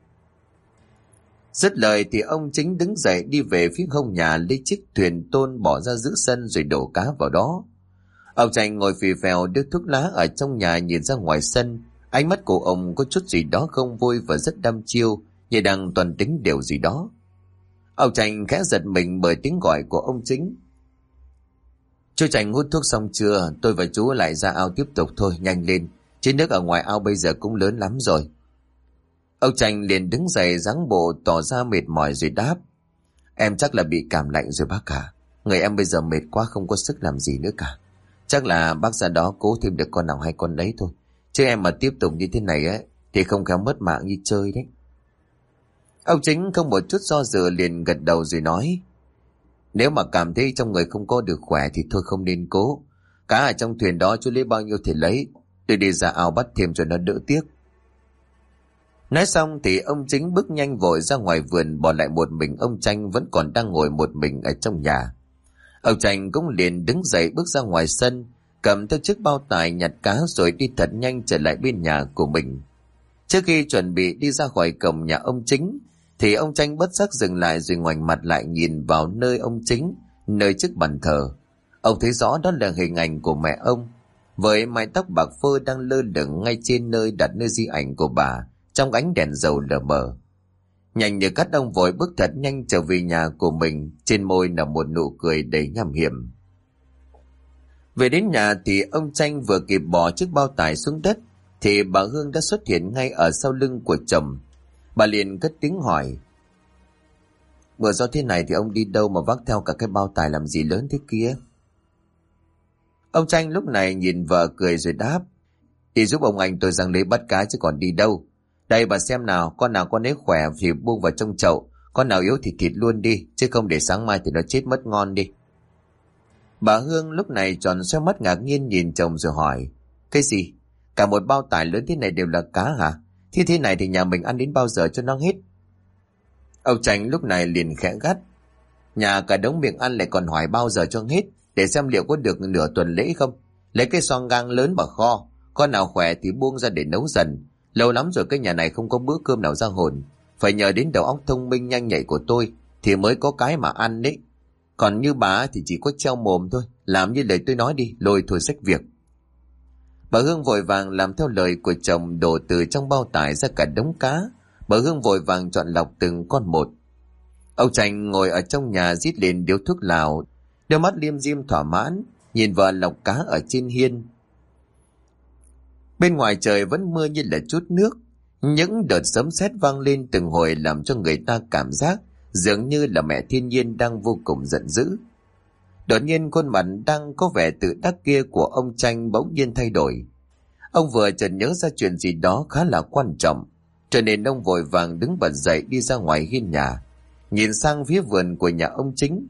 S1: Dứt lời thì ông Chính đứng dậy đi về phía hông nhà lấy chiếc thuyền tôn bỏ ra giữa sân rồi đổ cá vào đó. Ông Tranh ngồi phì phèo đứt thuốc lá ở trong nhà nhìn ra ngoài sân. Ánh mắt của ông có chút gì đó không vui và rất đăm chiêu, như đang toàn tính điều gì đó. Ông Tranh khẽ giật mình bởi tiếng gọi của ông Chính. Chú Tranh hút thuốc xong chưa? Tôi và chú lại ra ao tiếp tục thôi, nhanh lên. Chứ nước ở ngoài ao bây giờ cũng lớn lắm rồi. Ông Tranh liền đứng dậy dáng bộ tỏ ra mệt mỏi rồi đáp. Em chắc là bị cảm lạnh rồi bác cả. Người em bây giờ mệt quá không có sức làm gì nữa cả. Chắc là bác ra đó cố thêm được con nào hay con đấy thôi. Chứ em mà tiếp tục như thế này ấy thì không khéo mất mạng như chơi đấy. Ông Chính không một chút do dự liền gật đầu rồi nói. Nếu mà cảm thấy trong người không có được khỏe thì thôi không nên cố. Cá ở trong thuyền đó chú lấy bao nhiêu thì lấy. Tôi đi ra ao bắt thêm cho nó đỡ tiếc. Nói xong thì ông Chính bước nhanh vội ra ngoài vườn, bỏ lại một mình ông Tranh vẫn còn đang ngồi một mình ở trong nhà. Ông Tranh cũng liền đứng dậy bước ra ngoài sân, cầm theo chiếc bao tải nhặt cá rồi đi thật nhanh trở lại bên nhà của mình. Trước khi chuẩn bị đi ra khỏi cổng nhà ông Chính thì ông Tranh bất giác dừng lại rồi ngoảnh mặt lại nhìn vào nơi ông Chính, nơi chiếc bàn thờ. Ông thấy rõ đó là hình ảnh của mẹ ông, với mái tóc bạc phơ đang lơ lửng ngay trên nơi đặt nơi di ảnh của bà trong ánh đèn dầu lờ mờ. Nhanh như cắt ông vội bước thật nhanh trở về nhà của mình, trên môi là một nụ cười đầy nham hiểm. Về đến nhà thì ông Tranh vừa kịp bỏ chiếc bao tải xuống đất thì bà Hương đã xuất hiện ngay ở sau lưng của chồng. Bà liền cất tiếng hỏi. Vừa do thế này thì ông đi đâu mà vác theo cả cái bao tải làm gì lớn thế kia? Ông Tranh lúc này nhìn vợ cười rồi đáp. Đi giúp ông anh tôi giăng lấy bắt cá chứ còn đi đâu. Đây bà xem nào, con nào con ấy khỏe thì buông vào trong chậu, con nào yếu thì thịt luôn đi, chứ không để sáng mai thì nó chết mất ngon đi. Bà Hương lúc này tròn xoay mắt ngạc nhiên nhìn chồng rồi hỏi. Cái gì? Cả một bao tải lớn thế này đều là cá hả? Thế thế này thì nhà mình ăn đến bao giờ cho nó hết? Ông Tranh lúc này liền khẽ gắt. Nhà cả đống miệng ăn lại còn hỏi bao giờ cho hết, để xem liệu có được nửa tuần lễ không? Lấy cái xoong gang lớn bà kho, con nào khỏe thì buông ra để nấu dần. Lâu lắm rồi cái nhà này không có bữa cơm nào ra hồn. Phải nhờ đến đầu óc thông minh nhanh nhạy của tôi thì mới có cái mà ăn đấy. Còn như bà thì chỉ có treo mồm thôi. Làm như lời tôi nói đi, lôi thôi xách việc. Bà Hương vội vàng làm theo lời của chồng, đổ từ trong bao tải ra cả đống cá. Bà Hương vội vàng chọn lọc từng con một. Ông Tranh ngồi ở trong nhà rít lên điếu thuốc lào, đôi mắt liêm diêm thỏa mãn nhìn vợ lọc cá ở trên hiên. Bên ngoài trời vẫn mưa như là chút nước. Những đợt sấm sét vang lên từng hồi làm cho người ta cảm giác dường như là mẹ thiên nhiên đang vô cùng giận dữ. Đột nhiên khuôn mặt đang có vẻ tự đắc kia của ông Tranh bỗng nhiên thay đổi. Ông vừa chợt nhớ ra chuyện gì đó khá là quan trọng, cho nên ông vội vàng đứng bật dậy đi ra ngoài hiên nhà, nhìn sang phía vườn của nhà ông Chính.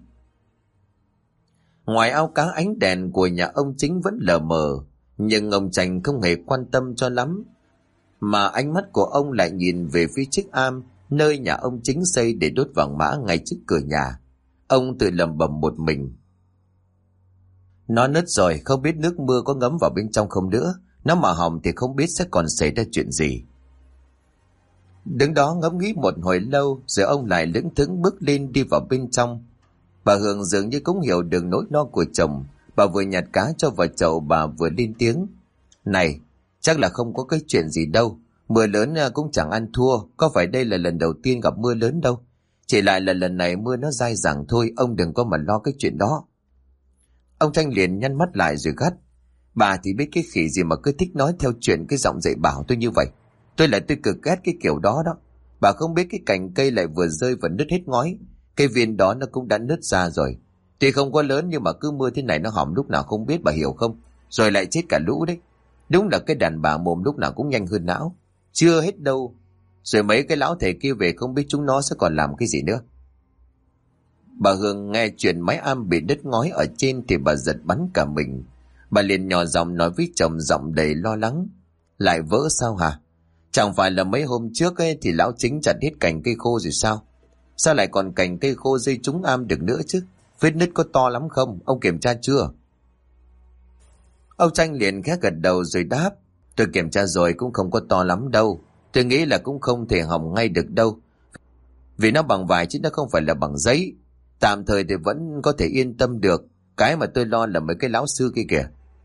S1: Ngoài ao cá, ánh đèn của nhà ông Chính vẫn lờ mờ, nhưng ông Tranh không hề quan tâm cho lắm, mà ánh mắt của ông lại nhìn về phía chiếc am nơi nhà ông Chính xây để đốt vàng mã ngay trước cửa nhà. Ông tự lẩm bẩm một mình. Nó nứt rồi, không biết nước mưa có ngấm vào bên trong không nữa. Nó mà hỏng thì không biết sẽ còn xảy ra chuyện gì. Đứng đó ngẫm nghĩ một hồi lâu, rồi ông lại lững thững bước lên đi vào bên trong. Bà Hương dường như cũng hiểu được nỗi lo của chồng. Bà vừa nhặt cá cho vào chậu, bà vừa lên tiếng. Này, chắc là không có cái chuyện gì đâu. Mưa lớn cũng chẳng ăn thua. Có phải đây là lần đầu tiên gặp mưa lớn đâu. Chỉ lại là lần này mưa nó dai dẳng thôi. Ông đừng có mà lo cái chuyện đó. Ông Tranh liền nhăn mắt lại rồi gắt. Bà thì biết cái khỉ gì mà cứ thích nói theo chuyện cái giọng dạy bảo tôi như vậy. Tôi là tôi cực ghét cái kiểu đó đó. Bà không biết cái cành cây lại vừa rơi và nứt hết ngói. Cây viên đó nó cũng đã nứt ra rồi. Tuy không có lớn nhưng mà cứ mưa thế này nó hỏng lúc nào không biết, bà hiểu không? Rồi lại chết cả lũ đấy. Đúng là cái đàn bà mồm lúc nào cũng nhanh hơn não. Chưa hết đâu. Rồi mấy cái lão thầy kia về không biết chúng nó sẽ còn làm cái gì nữa. Bà Hương nghe chuyện mái am bị đứt ngói ở trên thì bà giật bắn cả mình. Bà liền nhỏ giọng nói với chồng giọng đầy lo lắng. Lại vỡ sao hả? Chẳng phải là mấy hôm trước ấy thì lão Chính chặt hết cành cây khô rồi sao? Sao lại còn cành cây khô rơi trúng am được nữa chứ? Vết nứt có to lắm không? Ông kiểm tra chưa? Ông Tranh liền khẽ gật đầu rồi đáp. Tôi kiểm tra rồi cũng không có to lắm đâu. Tôi nghĩ là cũng không thể hỏng ngay được đâu. Vì nó bằng vải chứ nó không phải là bằng giấy. Tạm thời thì vẫn có thể yên tâm được. Cái mà tôi lo là mấy cái lão sư kia kìa.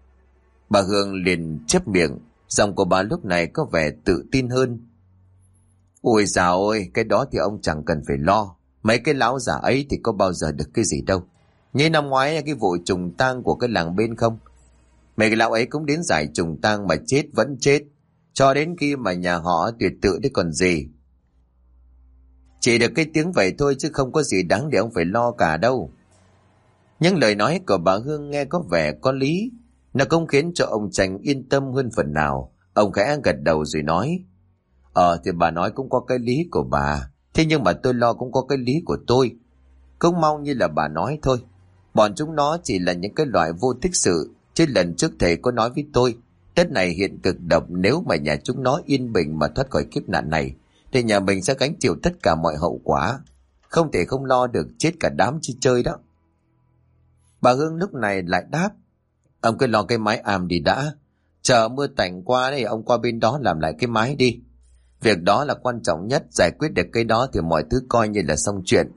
S1: Bà Hương liền chép miệng, giọng của bà lúc này có vẻ tự tin hơn. Ôi dào ôi, cái đó thì ông chẳng cần phải lo. Mấy cái lão già ấy thì có bao giờ được cái gì đâu. Như năm ngoái cái vụ trùng tang của cái làng bên không? Mấy cái lão ấy cũng đến giải trùng tang mà chết vẫn chết. Cho đến khi mà nhà họ tuyệt tự đấy còn gì. Chỉ được cái tiếng vậy thôi chứ không có gì đáng để ông phải lo cả đâu. Những lời nói của bà Hương nghe có vẻ có lý. Nó cũng khiến cho ông Chanh yên tâm hơn phần nào. Ông khẽ gật đầu rồi nói. Ờ thì bà nói cũng có cái lý của bà. Thế nhưng mà tôi lo cũng có cái lý của tôi. Cũng mong như là bà nói thôi. Bọn chúng nó chỉ là những cái loại vô tích sự. Chứ lần trước thầy có nói với tôi, đất này hiện cực độc, nếu mà nhà chúng nó yên bình mà thoát khỏi kiếp nạn này thì nhà mình sẽ gánh chịu tất cả mọi hậu quả. Không thể không lo được, chết cả đám chi chơi đó. Bà Hương lúc này lại đáp. Ông cứ lo cái mái am đi đã. Chờ mưa tạnh qua thì ông qua bên đó làm lại cái mái đi. Việc đó là quan trọng nhất. Giải quyết được cái đó thì mọi thứ coi như là xong chuyện.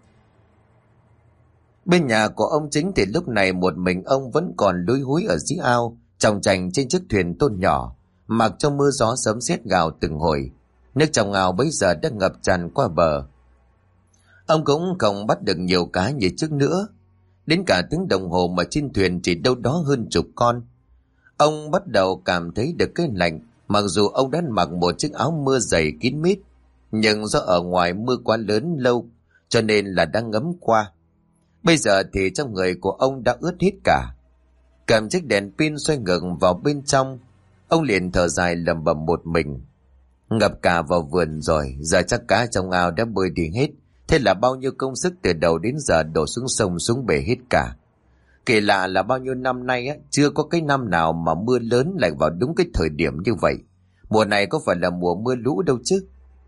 S1: Bên nhà của ông Chính thì lúc này một mình ông vẫn còn lúi húi ở dưới ao, tròng trành trên chiếc thuyền tôn nhỏ, mặc cho mưa gió sấm sét gào từng hồi. Nước trong ao bấy giờ đã ngập tràn qua bờ. Ông cũng không bắt được nhiều cá như trước nữa. Đến cả tiếng đồng hồ mà trên thuyền chỉ đâu đó hơn chục con. Ông bắt đầu cảm thấy được cái lạnh, mặc dù ông đã mặc một chiếc áo mưa dày kín mít, nhưng do ở ngoài mưa quá lớn lâu cho nên là đã ngấm qua. Bây giờ thì trong người của ông đã ướt hết cả. Cầm chiếc đèn pin xoay ngược vào bên trong, ông liền thở dài lẩm bẩm một mình. Ngập cả vào vườn rồi, giờ chắc cá trong ao đã bơi đi hết. Thế là bao nhiêu công sức từ đầu đến giờ đổ xuống sông xuống bể hết cả. Kỳ lạ là bao nhiêu năm nay á, chưa có cái năm nào mà mưa lớn lại vào đúng cái thời điểm như vậy. Mùa này có phải là mùa mưa lũ đâu chứ.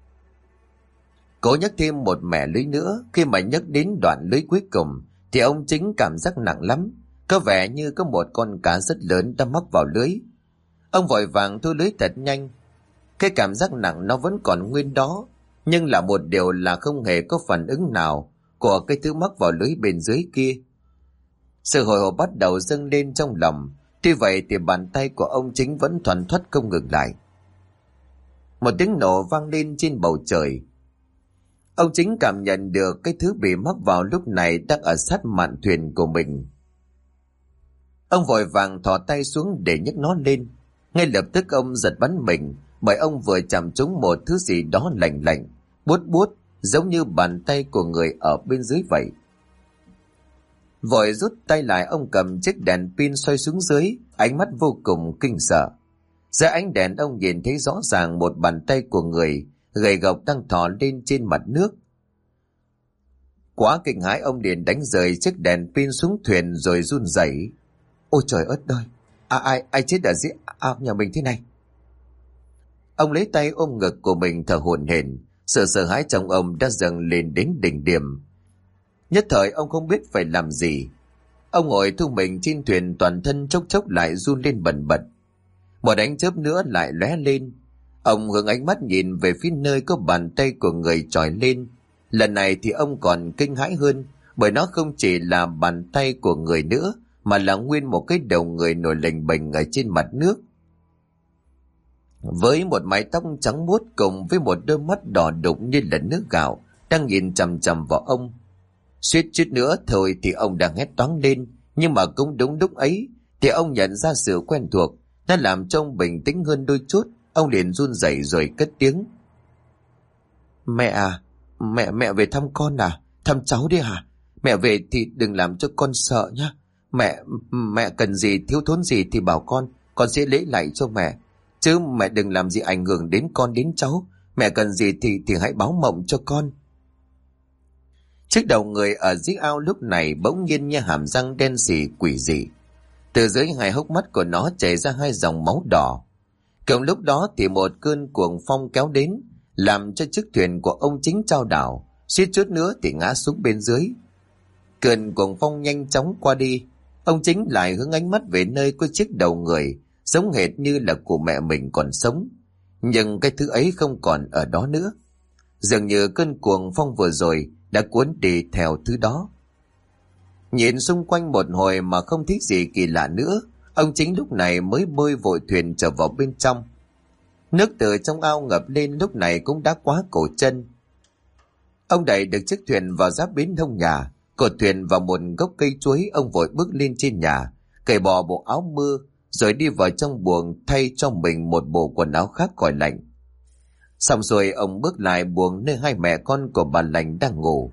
S1: Cố nhắc thêm một mẻ lưới nữa. Khi mà nhắc đến đoạn lưới cuối cùng thì ông Chính cảm giác nặng lắm. Có vẻ như có một con cá rất lớn đã mắc vào lưới. Ông vội vàng thu lưới thật nhanh. Cái cảm giác nặng nó vẫn còn nguyên đó, nhưng là một điều là không hề có phản ứng nào của cái thứ mắc vào lưới bên dưới kia. Sự hồi hộp bắt đầu dâng lên trong lòng. Tuy vậy thì bàn tay của ông Chính vẫn thoăn thoắt không ngừng lại. Một tiếng nổ vang lên trên bầu trời. Ông Chính cảm nhận được cái thứ bị mắc vào lúc này đang ở sát mạn thuyền của mình. Ông vội vàng thò tay xuống để nhấc nó lên. Ngay lập tức ông giật bắn mình, bởi ông vừa chạm trúng một thứ gì đó lạnh lạnh, buốt buốt, giống như bàn tay của người ở bên dưới vậy. Vội rút tay lại, ông cầm chiếc đèn pin xoay xuống dưới, ánh mắt vô cùng kinh sợ. Dưới ánh đèn ông nhìn thấy rõ ràng một bàn tay của người gầy gộc đang thò lên trên mặt nước. Quá kinh hãi, ông liền đánh rơi chiếc đèn pin xuống thuyền rồi run rẩy. Ôi trời ơi ơi, à, ai ai chết ở dưới ao nhà mình thế này? Ông lấy tay ôm ngực của mình thở hổn hển, sự sợ hãi trong ông đã dâng lên đến đỉnh điểm. Nhất thời ông không biết phải làm gì. Ông ngồi thu mình trên thuyền, toàn thân chốc chốc lại run lên bần bật. Một ánh chớp nữa lại lóe lên. Ông hướng ánh mắt nhìn về phía nơi có bàn tay của người trồi lên. Lần này thì ông còn kinh hãi hơn, bởi nó không chỉ là bàn tay của người nữa, mà là nguyên một cái đầu người nổi lềnh bềnh ở trên mặt nước. Với một mái tóc trắng muốt cùng với một đôi mắt đỏ đục như là nước gạo đang nhìn chằm chằm vào ông. Suýt chút nữa thôi thì ông đang hét toáng lên, nhưng mà cũng đúng lúc ấy thì ông nhận ra sự quen thuộc, nó làm cho ông bình tĩnh hơn đôi chút. Ông liền run rẩy rồi cất tiếng. Mẹ à, mẹ mẹ về thăm con à? Thăm cháu đi hả? Mẹ về thì đừng làm cho con sợ nhá. Mẹ mẹ cần gì, thiếu thốn gì thì bảo con, con sẽ lấy lại cho mẹ. Chứ mẹ đừng làm gì ảnh hưởng đến con đến cháu. Mẹ cần gì thì thì hãy báo mộng cho con. Chiếc đầu người ở dưới ao lúc này bỗng nhiên như hàm răng đen sì quỷ dị. Từ dưới hai hốc mắt của nó chảy ra hai dòng máu đỏ. Cùng lúc đó thì một cơn cuồng phong kéo đến, làm cho chiếc thuyền của ông Chính chao đảo, suýt chút nữa thì ngã xuống bên dưới. Cơn cuồng phong nhanh chóng qua đi, ông Chính lại hướng ánh mắt về nơi có chiếc đầu người, giống hệt như là của mẹ mình còn sống. Nhưng cái thứ ấy không còn ở đó nữa. Dường như cơn cuồng phong vừa rồi đã cuốn đi theo thứ đó. Nhìn xung quanh một hồi mà không thấy gì kỳ lạ nữa, Ông Chính lúc này mới bơi vội thuyền trở vào bên trong. Nước từ trong ao ngập lên lúc này cũng đã quá cổ chân. Ông đẩy được chiếc thuyền vào giáp bến hông nhà, cột thuyền vào một gốc cây chuối. Ông vội bước lên trên nhà, cởi bỏ bộ áo mưa, rồi đi vào trong buồng thay cho mình một bộ quần áo khác khỏi lạnh. Xong rồi ông bước lại buồng nơi hai mẹ con của bà Lành đang ngủ.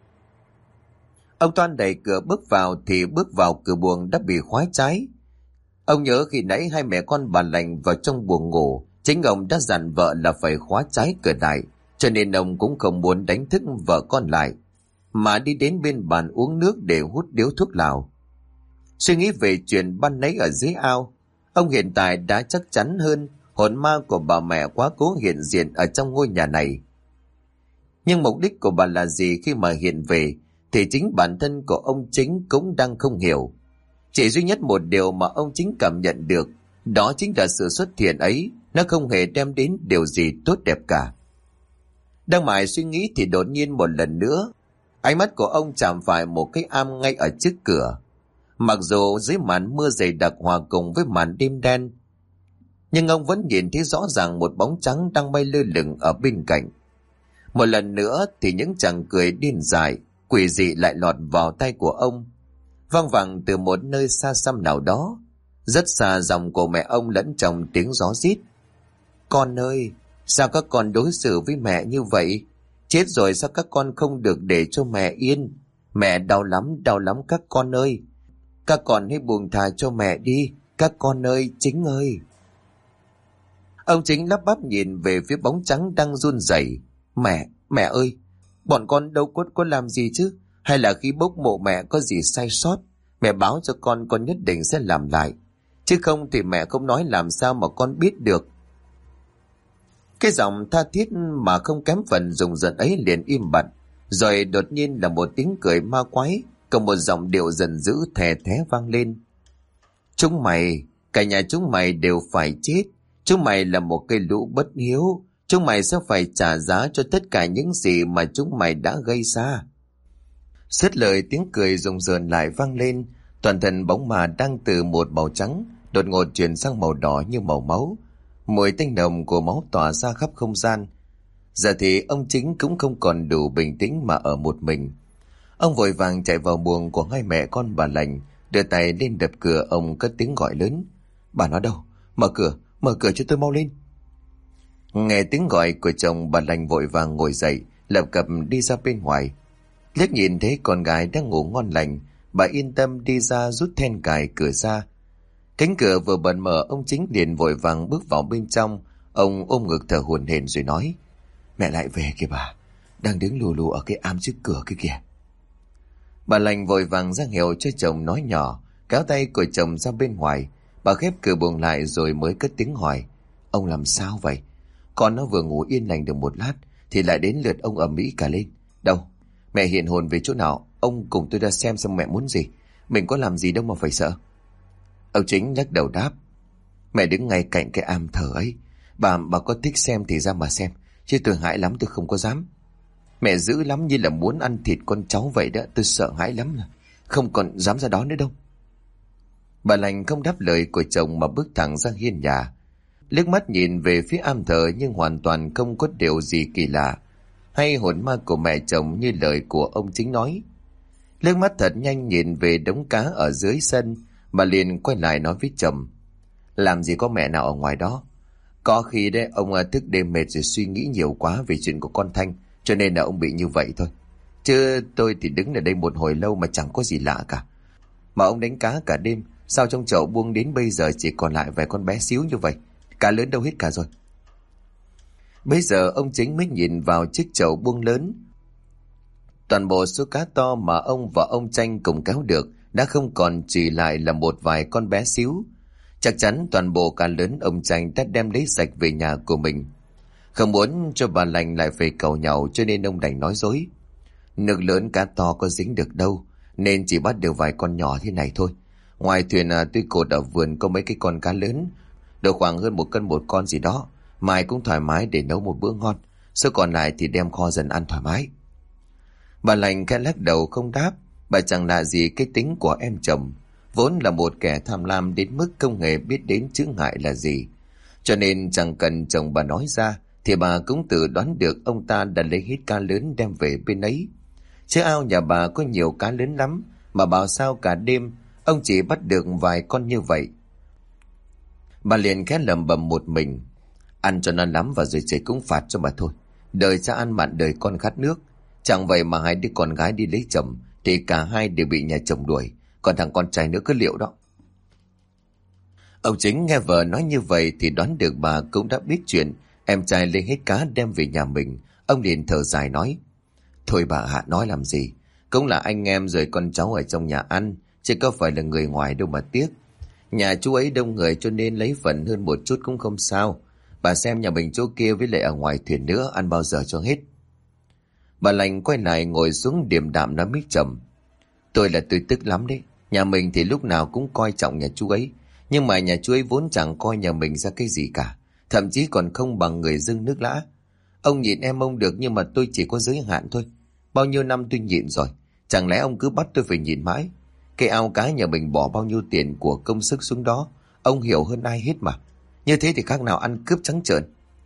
S1: Ông toan đẩy cửa bước vào thì bước vào cửa buồng đã bị khóa trái. Ông nhớ khi nãy hai mẹ con bà Lành vào trong buồng ngủ, chính ông đã dặn vợ là phải khóa trái cửa lại, cho nên ông cũng không muốn đánh thức vợ con lại, mà đi đến bên bàn uống nước để hút điếu thuốc lào. Suy nghĩ về chuyện ban nãy ở dưới ao, ông hiện tại đã chắc chắn hơn hồn ma của bà mẹ quá cố hiện diện ở trong ngôi nhà này. Nhưng mục đích của bà là gì khi mà hiện về thì chính bản thân của ông Chính cũng đang không hiểu. Chỉ duy nhất một điều mà ông Chính cảm nhận được, đó chính là sự xuất hiện ấy nó không hề đem đến điều gì tốt đẹp cả. Đang mải suy nghĩ thì đột nhiên một lần nữa, ánh mắt của ông chạm phải một cái am ngay ở trước cửa. Mặc dù dưới màn mưa dày đặc hòa cùng với màn đêm đen, nhưng ông vẫn nhìn thấy rõ ràng một bóng trắng đang bay lơ lửng ở bên cạnh. Một lần nữa thì những chàng cười điên dại, quỷ dị lại lọt vào tai của ông, vang vẳng từ một nơi xa xăm nào đó. Rất xa giọng của mẹ ông lẫn trong tiếng gió rít. Con ơi, sao các con đối xử với mẹ như vậy? Chết rồi sao các con không được để cho mẹ yên? Mẹ đau lắm, đau lắm các con ơi. Các con hãy buông thà cho mẹ đi, các con ơi, Chính ơi. Ông Chính lắp bắp nhìn về phía bóng trắng đang run rẩy. Mẹ, mẹ ơi, bọn con đâu có, có làm gì chứ? Hay là khi bốc mộ mẹ có gì sai sót? Mẹ báo cho con, con nhất định sẽ làm lại. Chứ không thì mẹ không nói làm sao mà con biết được. Cái giọng tha thiết mà không kém phần rùng rợn ấy liền im bặt. Rồi đột nhiên là một tiếng cười ma quái, cùng một giọng điệu giận dữ thè thé vang lên. Chúng mày, cả nhà chúng mày đều phải chết. Chúng mày là một cây lũ bất hiếu. Chúng mày sẽ phải trả giá cho tất cả những gì mà chúng mày đã gây ra. Dứt lời tiếng cười rùng rợn lại vang lên. Toàn thân bóng ma đang từ một màu trắng đột ngột chuyển sang màu đỏ như màu máu. Mùi tanh nồng của máu tỏa ra khắp không gian. Giờ thì ông Chính cũng không còn đủ bình tĩnh mà ở một mình. Ông vội vàng chạy vào buồng của hai mẹ con bà Lành, đưa tay lên đập cửa. Ông cất tiếng gọi lớn. Bà nó đâu? Mở cửa, mở cửa cho tôi mau lên. Nghe tiếng gọi của chồng, bà Lành vội vàng ngồi dậy, lập cập đi ra bên ngoài. Liếc nhìn thấy con gái đang ngủ ngon lành, bà yên tâm đi ra rút then cài cửa ra. Cánh cửa vừa bật mở, ông Chính liền vội vàng bước vào bên trong. Ông ôm ngực thở hổn hển rồi nói. Mẹ lại về kìa bà, đang đứng lù lù ở cái am trước cửa kia kìa. Bà Lành vội vàng ra hiệu cho chồng nói nhỏ, kéo tay của chồng ra bên ngoài. Bà khép cửa buồng lại rồi mới cất tiếng hỏi. Ông làm sao vậy? Con nó vừa ngủ yên lành được một lát thì lại đến lượt ông ầm ĩ cả lên. Đâu? Mẹ hiện hồn về chỗ nào? Ông cùng tôi ra xem xem mẹ muốn gì. Mình có làm gì đâu mà phải sợ. Ông Chính lắc đầu đáp. Mẹ đứng ngay cạnh cái am thờ ấy. Bà bà có thích xem thì ra mà xem, chứ tôi hãi lắm, tôi không có dám. Mẹ dữ lắm, như là muốn ăn thịt con cháu vậy đó. Tôi sợ hãi lắm, không còn dám ra đó nữa đâu. Bà Lành không đáp lời của chồng mà bước thẳng ra hiên nhà, liếc mắt nhìn về phía am thờ nhưng hoàn toàn không có điều gì kỳ lạ hay hồn ma của mẹ chồng như lời của ông Chính nói. Liếc mắt thật nhanh nhìn về đống cá ở dưới sân, bà liền quay lại nói với chồng. Làm gì có mẹ nào ở ngoài đó. Có khi đấy ông thức đêm mệt rồi suy nghĩ nhiều quá về chuyện của con Thanh, cho nên là ông bị như vậy thôi. Chứ tôi thì đứng ở đây một hồi lâu mà chẳng có gì lạ cả. Mà ông đánh cá cả đêm, sao trong chậu buông đến bây giờ chỉ còn lại vài con bé xíu như vậy? Cá lớn đâu hết cả rồi. Bây giờ ông Chính mới nhìn vào chiếc chậu buông lớn. Toàn bộ số cá to mà ông và ông Tranh cùng kéo được đã không còn chỉ lại là một vài con bé xíu. Chắc chắn toàn bộ cá lớn ông Tranh đã đem lấy sạch về nhà của mình. Không muốn cho bà Lành lại phải cầu nhàu, cho nên ông đành nói dối. Nước lớn cá to có dính được đâu, nên chỉ bắt được vài con nhỏ thế này thôi. Ngoài thuyền à, tuy cột ở vườn có mấy cái con cá lớn, được khoảng hơn một cân một con gì đó, mai cũng thoải mái để nấu một bữa ngon. Số còn lại thì đem kho dần ăn thoải mái. Bà Lành khẽ lắc đầu không đáp. Bà chẳng lạ gì cái tính của em chồng, vốn là một kẻ tham lam đến mức không hề biết đến chướng ngại là gì. Cho nên chẳng cần chồng bà nói ra thì bà cũng tự đoán được ông ta đã lấy hết cá lớn đem về bên ấy. Chứ ao nhà bà có nhiều cá lớn lắm, mà bảo sao cả đêm ông chỉ bắt được vài con như vậy. Bà liền khẽ lẩm bẩm một mình, ăn cho nó lắm và rồi trời cũng phạt cho bà thôi. Đời cha ăn mặn đời con khát nước. Chẳng vậy mà hai đứa con gái đi lấy chồng thì cả hai đều bị nhà chồng đuổi, còn thằng con trai nữa cứ liệu đó. Ông Chính nghe vợ nói như vậy thì đoán được bà cũng đã biết chuyện em trai lấy hết cá đem về nhà mình. Ông liền thở dài nói, thôi bà Hạ nói làm gì, cũng là anh em rồi con cháu ở trong nhà ăn, chứ có phải là người ngoài đâu mà tiếc. Nhà chú ấy đông người cho nên lấy phần hơn một chút cũng không sao. Bà xem nhà mình chỗ kia với lại ở ngoài thuyền nữa, ăn bao giờ cho hết. Bà lành quay lại ngồi xuống điềm đạm nói mít chậm, tôi là tôi tức lắm đấy. Nhà mình thì lúc nào cũng coi trọng nhà chú ấy, nhưng mà nhà chú ấy vốn chẳng coi nhà mình ra cái gì cả, thậm chí còn không bằng người dưng nước lã. Ông nhịn em ông được, nhưng mà tôi chỉ có giới hạn thôi. Bao nhiêu năm tôi nhịn rồi, chẳng lẽ ông cứ bắt tôi phải nhịn mãi? Cái ao cá nhà mình bỏ bao nhiêu tiền của công sức xuống đó, ông hiểu hơn ai hết mà. Như thế thì khác nào ăn cướp trắng trợn.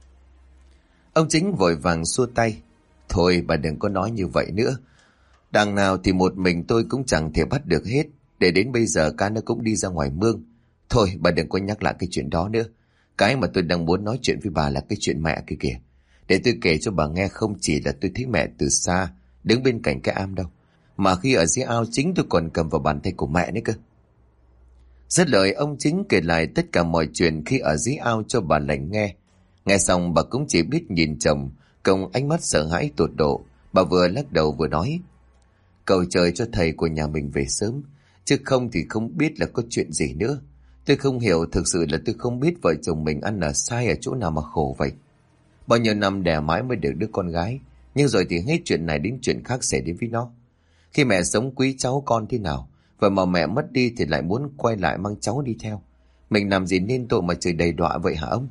S1: Ông Chính vội vàng xua tay, thôi bà đừng có nói như vậy nữa. Đằng nào thì một mình tôi cũng chẳng thể bắt được hết, để đến bây giờ cá nó cũng đi ra ngoài mương. Thôi bà đừng có nhắc lại cái chuyện đó nữa. Cái mà tôi đang muốn nói chuyện với bà là cái chuyện mẹ kia kìa. Để tôi kể cho bà nghe, không chỉ là tôi thấy mẹ từ xa đứng bên cạnh cái am đâu, mà khi ở dưới ao chính tôi còn cầm vào bàn tay của mẹ nữa cơ. Dứt lời ông Chính kể lại tất cả mọi chuyện khi ở dưới ao cho bà lành nghe. Nghe xong bà cũng chỉ biết nhìn chồng cùng ánh mắt sợ hãi tột độ. Bà vừa lắc đầu vừa nói, cầu trời cho thầy của nhà mình về sớm, chứ không thì không biết là có chuyện gì nữa. Tôi không hiểu, thực sự là tôi không biết vợ chồng mình ăn ở sai ở chỗ nào mà khổ vậy. Bao nhiêu năm đẻ mãi mới được đứa con gái, nhưng rồi thì hết chuyện này đến chuyện khác xảy đến với nó. Khi mẹ sống quý cháu con thế nào, vậy mà mẹ mất đi thì lại muốn quay lại mang cháu đi theo. Mình làm gì nên tội mà trời đầy đọa vậy hả ông?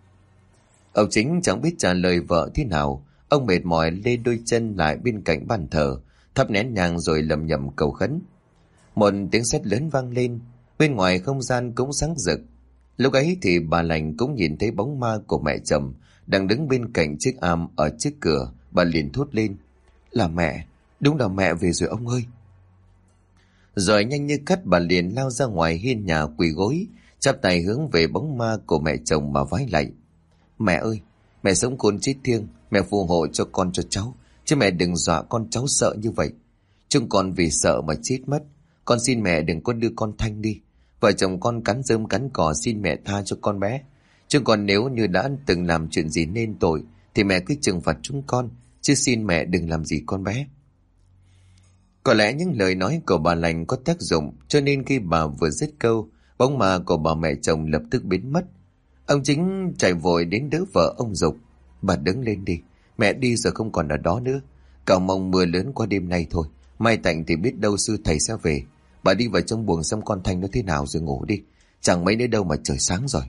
S1: Ông Chính chẳng biết trả lời vợ thế nào. Ông mệt mỏi lê đôi chân lại bên cạnh bàn thờ, thắp nén nhang rồi lầm nhầm cầu khấn. Một tiếng sét lớn vang lên, bên ngoài không gian cũng sáng rực. Lúc ấy thì bà lành cũng nhìn thấy bóng ma của mẹ chồng đang đứng bên cạnh chiếc am ở trước cửa. Bà liền thốt lên, là mẹ, đúng là mẹ về rồi ông ơi. Rồi nhanh như cắt bà liền lao ra ngoài hiên nhà quỳ gối, chắp tay hướng về bóng ma của mẹ chồng mà vái lạy. Mẹ ơi, mẹ sống khôn chết thiêng, mẹ phù hộ cho con cho cháu, chứ mẹ đừng dọa con cháu sợ như vậy. Chúng con vì sợ mà chết mất. Con xin mẹ đừng có đưa con Thanh đi. Vợ chồng con cắn rơm cắn cỏ, xin mẹ tha cho con bé. Chứ còn nếu như đã từng làm chuyện gì nên tội thì mẹ cứ trừng phạt chúng con, chứ xin mẹ đừng làm gì con bé. Có lẽ những lời nói của bà lành có tác dụng, cho nên khi bà vừa dứt câu, bóng ma của bà mẹ chồng lập tức biến mất. Ông Chính chạy vội đến đỡ vợ ông giục, bà đứng lên đi, mẹ đi rồi không còn ở đó nữa. Cầu mong mưa lớn qua đêm nay thôi, mai tạnh thì biết đâu sư thầy sẽ về. Bà đi vào trong buồng xem con Thanh nó thế nào rồi ngủ đi, chẳng mấy nữa đâu mà trời sáng rồi.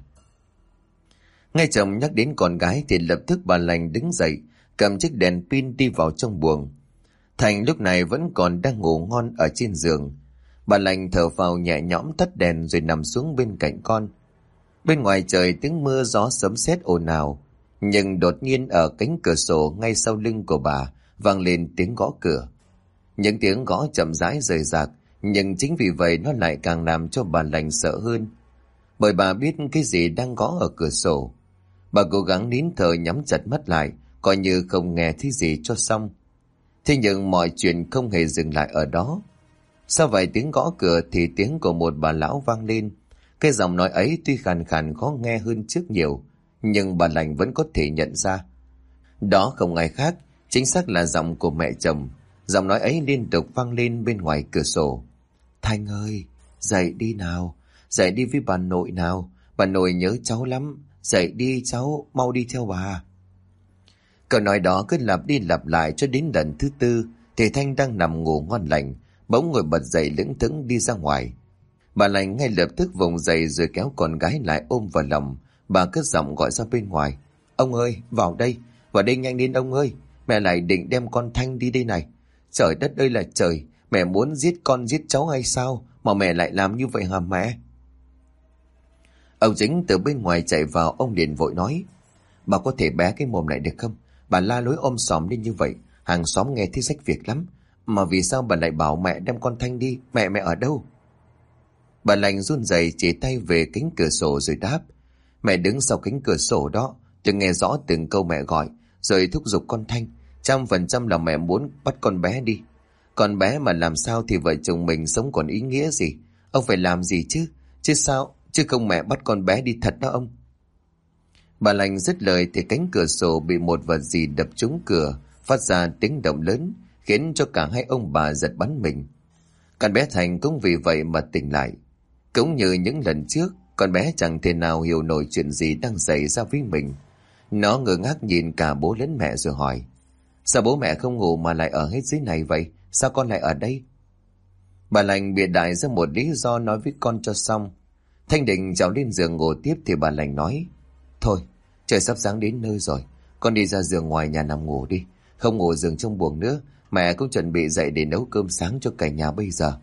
S1: Nghe chồng nhắc đến con gái thì lập tức bà lành đứng dậy, cầm chiếc đèn pin đi vào trong buồng. Thành lúc này vẫn còn đang ngủ ngon ở trên giường. Bà lành thở phào nhẹ nhõm tắt đèn rồi nằm xuống bên cạnh con. Bên ngoài trời tiếng mưa gió sấm sét ồn ào, nhưng đột nhiên ở cánh cửa sổ ngay sau lưng của bà vang lên tiếng gõ cửa. Những tiếng gõ chậm rãi rời rạc, nhưng chính vì vậy nó lại càng làm cho bà lành sợ hơn, bởi bà biết cái gì đang gõ ở cửa sổ. Bà cố gắng nín thở nhắm chặt mắt lại, coi như không nghe thấy gì cho xong. Thế nhưng mọi chuyện không hề dừng lại ở đó. Sau vài tiếng gõ cửa thì tiếng của một bà lão vang lên. Cái giọng nói ấy tuy khàn khàn khó nghe hơn trước nhiều, nhưng bà lành vẫn có thể nhận ra. Đó không ai khác, chính xác là giọng của mẹ chồng. Giọng nói ấy liên tục vang lên bên ngoài cửa sổ. Thanh ơi, dậy đi nào, dậy đi với bà nội nào, bà nội nhớ cháu lắm, dậy đi cháu, mau đi theo bà. Câu nói đó cứ lặp đi lặp lại cho đến lần thứ tư, thì Thanh đang nằm ngủ ngon lành, bỗng ngồi bật dậy lững thững đi ra ngoài. Bà lành ngay lập tức vùng dậy rồi kéo con gái lại ôm vào lòng. Bà cất giọng gọi ra bên ngoài, ông ơi, vào đây, vào đây nhanh lên ông ơi, mẹ lại định đem con Thanh đi đây này. Trời đất ơi là trời, mẹ muốn giết con giết cháu hay sao mà mẹ lại làm như vậy hả mẹ? Ông Chính từ bên ngoài chạy vào, ông liền vội nói: Bà có thể bé cái mồm lại được không? Bà la lối ôm xòm lên như vậy, hàng xóm nghe thấy rách việc lắm. Mà vì sao bà lại bảo mẹ đem con Thanh đi? Mẹ mẹ ở đâu? Bà Lành run rẩy chỉ tay về cánh cửa sổ rồi đáp: Mẹ đứng sau cánh cửa sổ đó, tôi nghe rõ từng câu mẹ gọi, rồi thúc giục con Thanh. Trăm phần trăm là mẹ muốn bắt con bé đi. Con bé mà làm sao thì vợ chồng mình sống còn ý nghĩa gì? Ông phải làm gì chứ? Chứ sao? Chứ không mẹ bắt con bé đi thật đó ông. Bà Lành dứt lời thì cánh cửa sổ bị một vật gì đập trúng cửa, phát ra tiếng động lớn, khiến cho cả hai ông bà giật bắn mình. Con bé Thành cũng vì vậy mà tỉnh lại. Cũng như những lần trước, con bé chẳng thể nào hiểu nổi chuyện gì đang xảy ra với mình. Nó ngơ ngác nhìn cả bố lẫn mẹ rồi hỏi: Sao bố mẹ không ngủ mà lại ở hết dưới này vậy? Sao con lại ở đây? Bà Lành bịa đại ra một lý do nói với con cho xong. Thanh định trèo lên giường ngủ tiếp thì bà Lành nói: Thôi, trời sắp sáng đến nơi rồi, con đi ra giường ngoài nhà nằm ngủ đi. Không ngủ giường trong buồng nữa, mẹ cũng chuẩn bị dậy để nấu cơm sáng cho cả nhà bây giờ.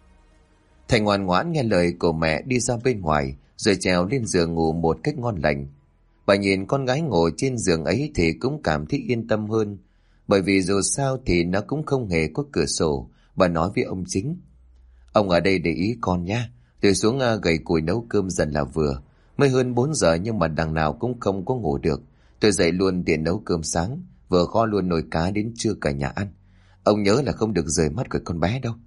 S1: Thành ngoan ngoãn nghe lời của mẹ đi ra bên ngoài, rồi trèo lên giường ngủ một cách ngon lành. Bà nhìn con gái ngồi trên giường ấy thì cũng cảm thấy yên tâm hơn, bởi vì dù sao thì nó cũng không hề có cửa sổ. Bà nói với ông Chính: Ông ở đây để ý con nhé, tôi xuống gầy củi nấu cơm dần là vừa. Mới hơn bốn giờ nhưng mà đằng nào cũng không có ngủ được. Tôi dậy luôn tiền nấu cơm sáng, vừa kho luôn nồi cá đến trưa cả nhà ăn. Ông nhớ là không được rời mắt của con bé đâu.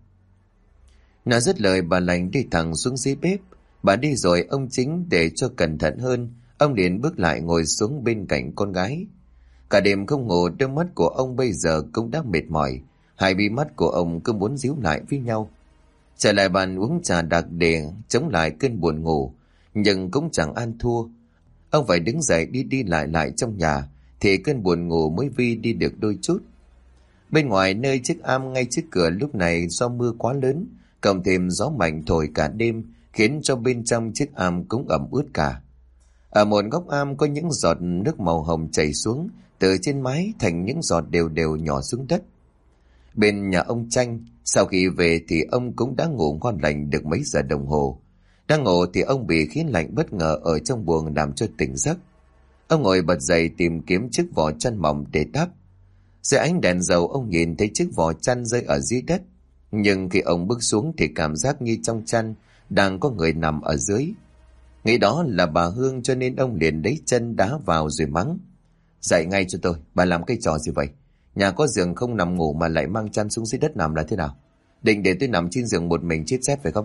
S1: Nói dứt lời, bà Lành đi thẳng xuống dưới bếp. Bà đi rồi, ông Chính để cho cẩn thận hơn, ông liền bước lại ngồi xuống bên cạnh con gái. Cả đêm không ngủ, đôi mắt của ông bây giờ cũng đã mệt mỏi. Hai bí mắt của ông cứ muốn díu lại với nhau. Trở lại bàn uống trà đặc để chống lại cơn buồn ngủ, nhưng cũng chẳng ăn thua. Ông phải đứng dậy đi đi lại lại trong nhà, thì cơn buồn ngủ mới vi đi được đôi chút. Bên ngoài nơi chiếc am ngay trước cửa lúc này do mưa quá lớn, cộng thêm gió mạnh thổi cả đêm, khiến cho bên trong chiếc am cũng ẩm ướt cả. Ở một góc am có những giọt nước màu hồng chảy xuống từ trên mái thành những giọt đều đều nhỏ xuống đất. Bên nhà ông Tranh, sau khi về thì ông cũng đã ngủ ngon lành được mấy giờ đồng hồ. Đang ngủ thì ông bị khí lạnh bất ngờ ở trong buồng làm cho tỉnh giấc. Ông ngồi bật dậy tìm kiếm chiếc vỏ chăn mỏng để đắp. Dưới ánh đèn dầu ông nhìn thấy chiếc vỏ chăn rơi ở dưới đất. Nhưng khi ông bước xuống thì cảm giác như trong chăn đang có người nằm ở dưới. Nghĩ đó là bà Hương cho nên ông liền lấy chân đá vào rồi mắng: Dậy ngay cho tôi, bà làm cái trò gì vậy? Nhà có giường không nằm ngủ mà lại mang chăn xuống dưới đất nằm là thế nào? Định để tôi nằm trên giường một mình chết rét phải không?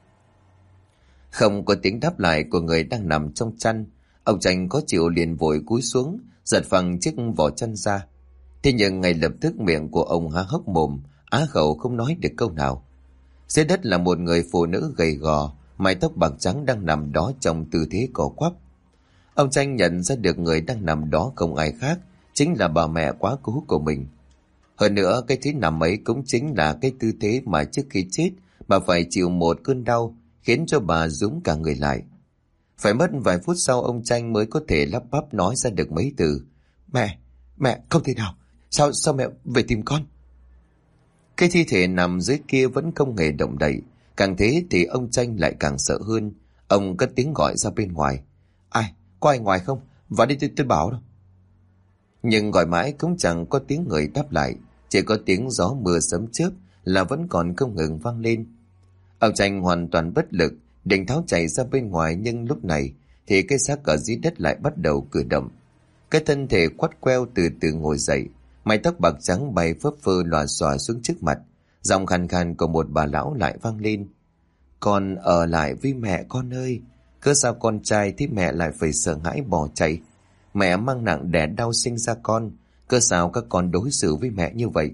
S1: Không có tiếng đáp lại của người đang nằm trong chăn. Ông Tranh có chịu liền vội cúi xuống, giật phăng chiếc vỏ chăn ra. Thế nhưng ngay lập tức miệng của ông há hốc mồm, á khẩu không nói được câu nào. Dưới đất là một người phụ nữ gầy gò, mái tóc bạc trắng đang nằm đó trong tư thế co quắp. Ông Tranh nhận ra được người đang nằm đó không ai khác, chính là bà mẹ quá cố của mình. Hơn nữa, cái thế nằm ấy cũng chính là cái tư thế mà trước khi chết bà phải chịu một cơn đau, khiến cho bà rúm cả người lại. Phải mất vài phút sau ông Tranh mới có thể lắp bắp nói ra được mấy từ: Mẹ, mẹ, không thể nào, sao, sao mẹ về tìm con? Cái thi thể nằm dưới kia vẫn không hề động đậy. Càng thế thì ông Tranh lại càng sợ hơn. Ông cất tiếng gọi ra bên ngoài: Ai, có ai ngoài không? Vào đi, tôi, tôi bảo đâu. Nhưng gọi mãi cũng chẳng có tiếng người đáp lại, chỉ có tiếng gió mưa sấm chớp là vẫn còn không ngừng vang lên. Ông Tranh hoàn toàn bất lực, định tháo chạy ra bên ngoài, nhưng lúc này thì cái xác ở dưới đất lại bắt đầu cử động. Cái thân thể quắt queo từ từ ngồi dậy, mái tóc bạc trắng bay phấp phơ lòa xòa xuống trước mặt. Giọng khàn khàn của một bà lão lại vang lên: Con ở lại với mẹ con ơi. Cớ sao con trai thì mẹ lại phải sợ hãi bỏ chạy? Mẹ mang nặng đẻ đau sinh ra con, cớ sao các con đối xử với mẹ như vậy?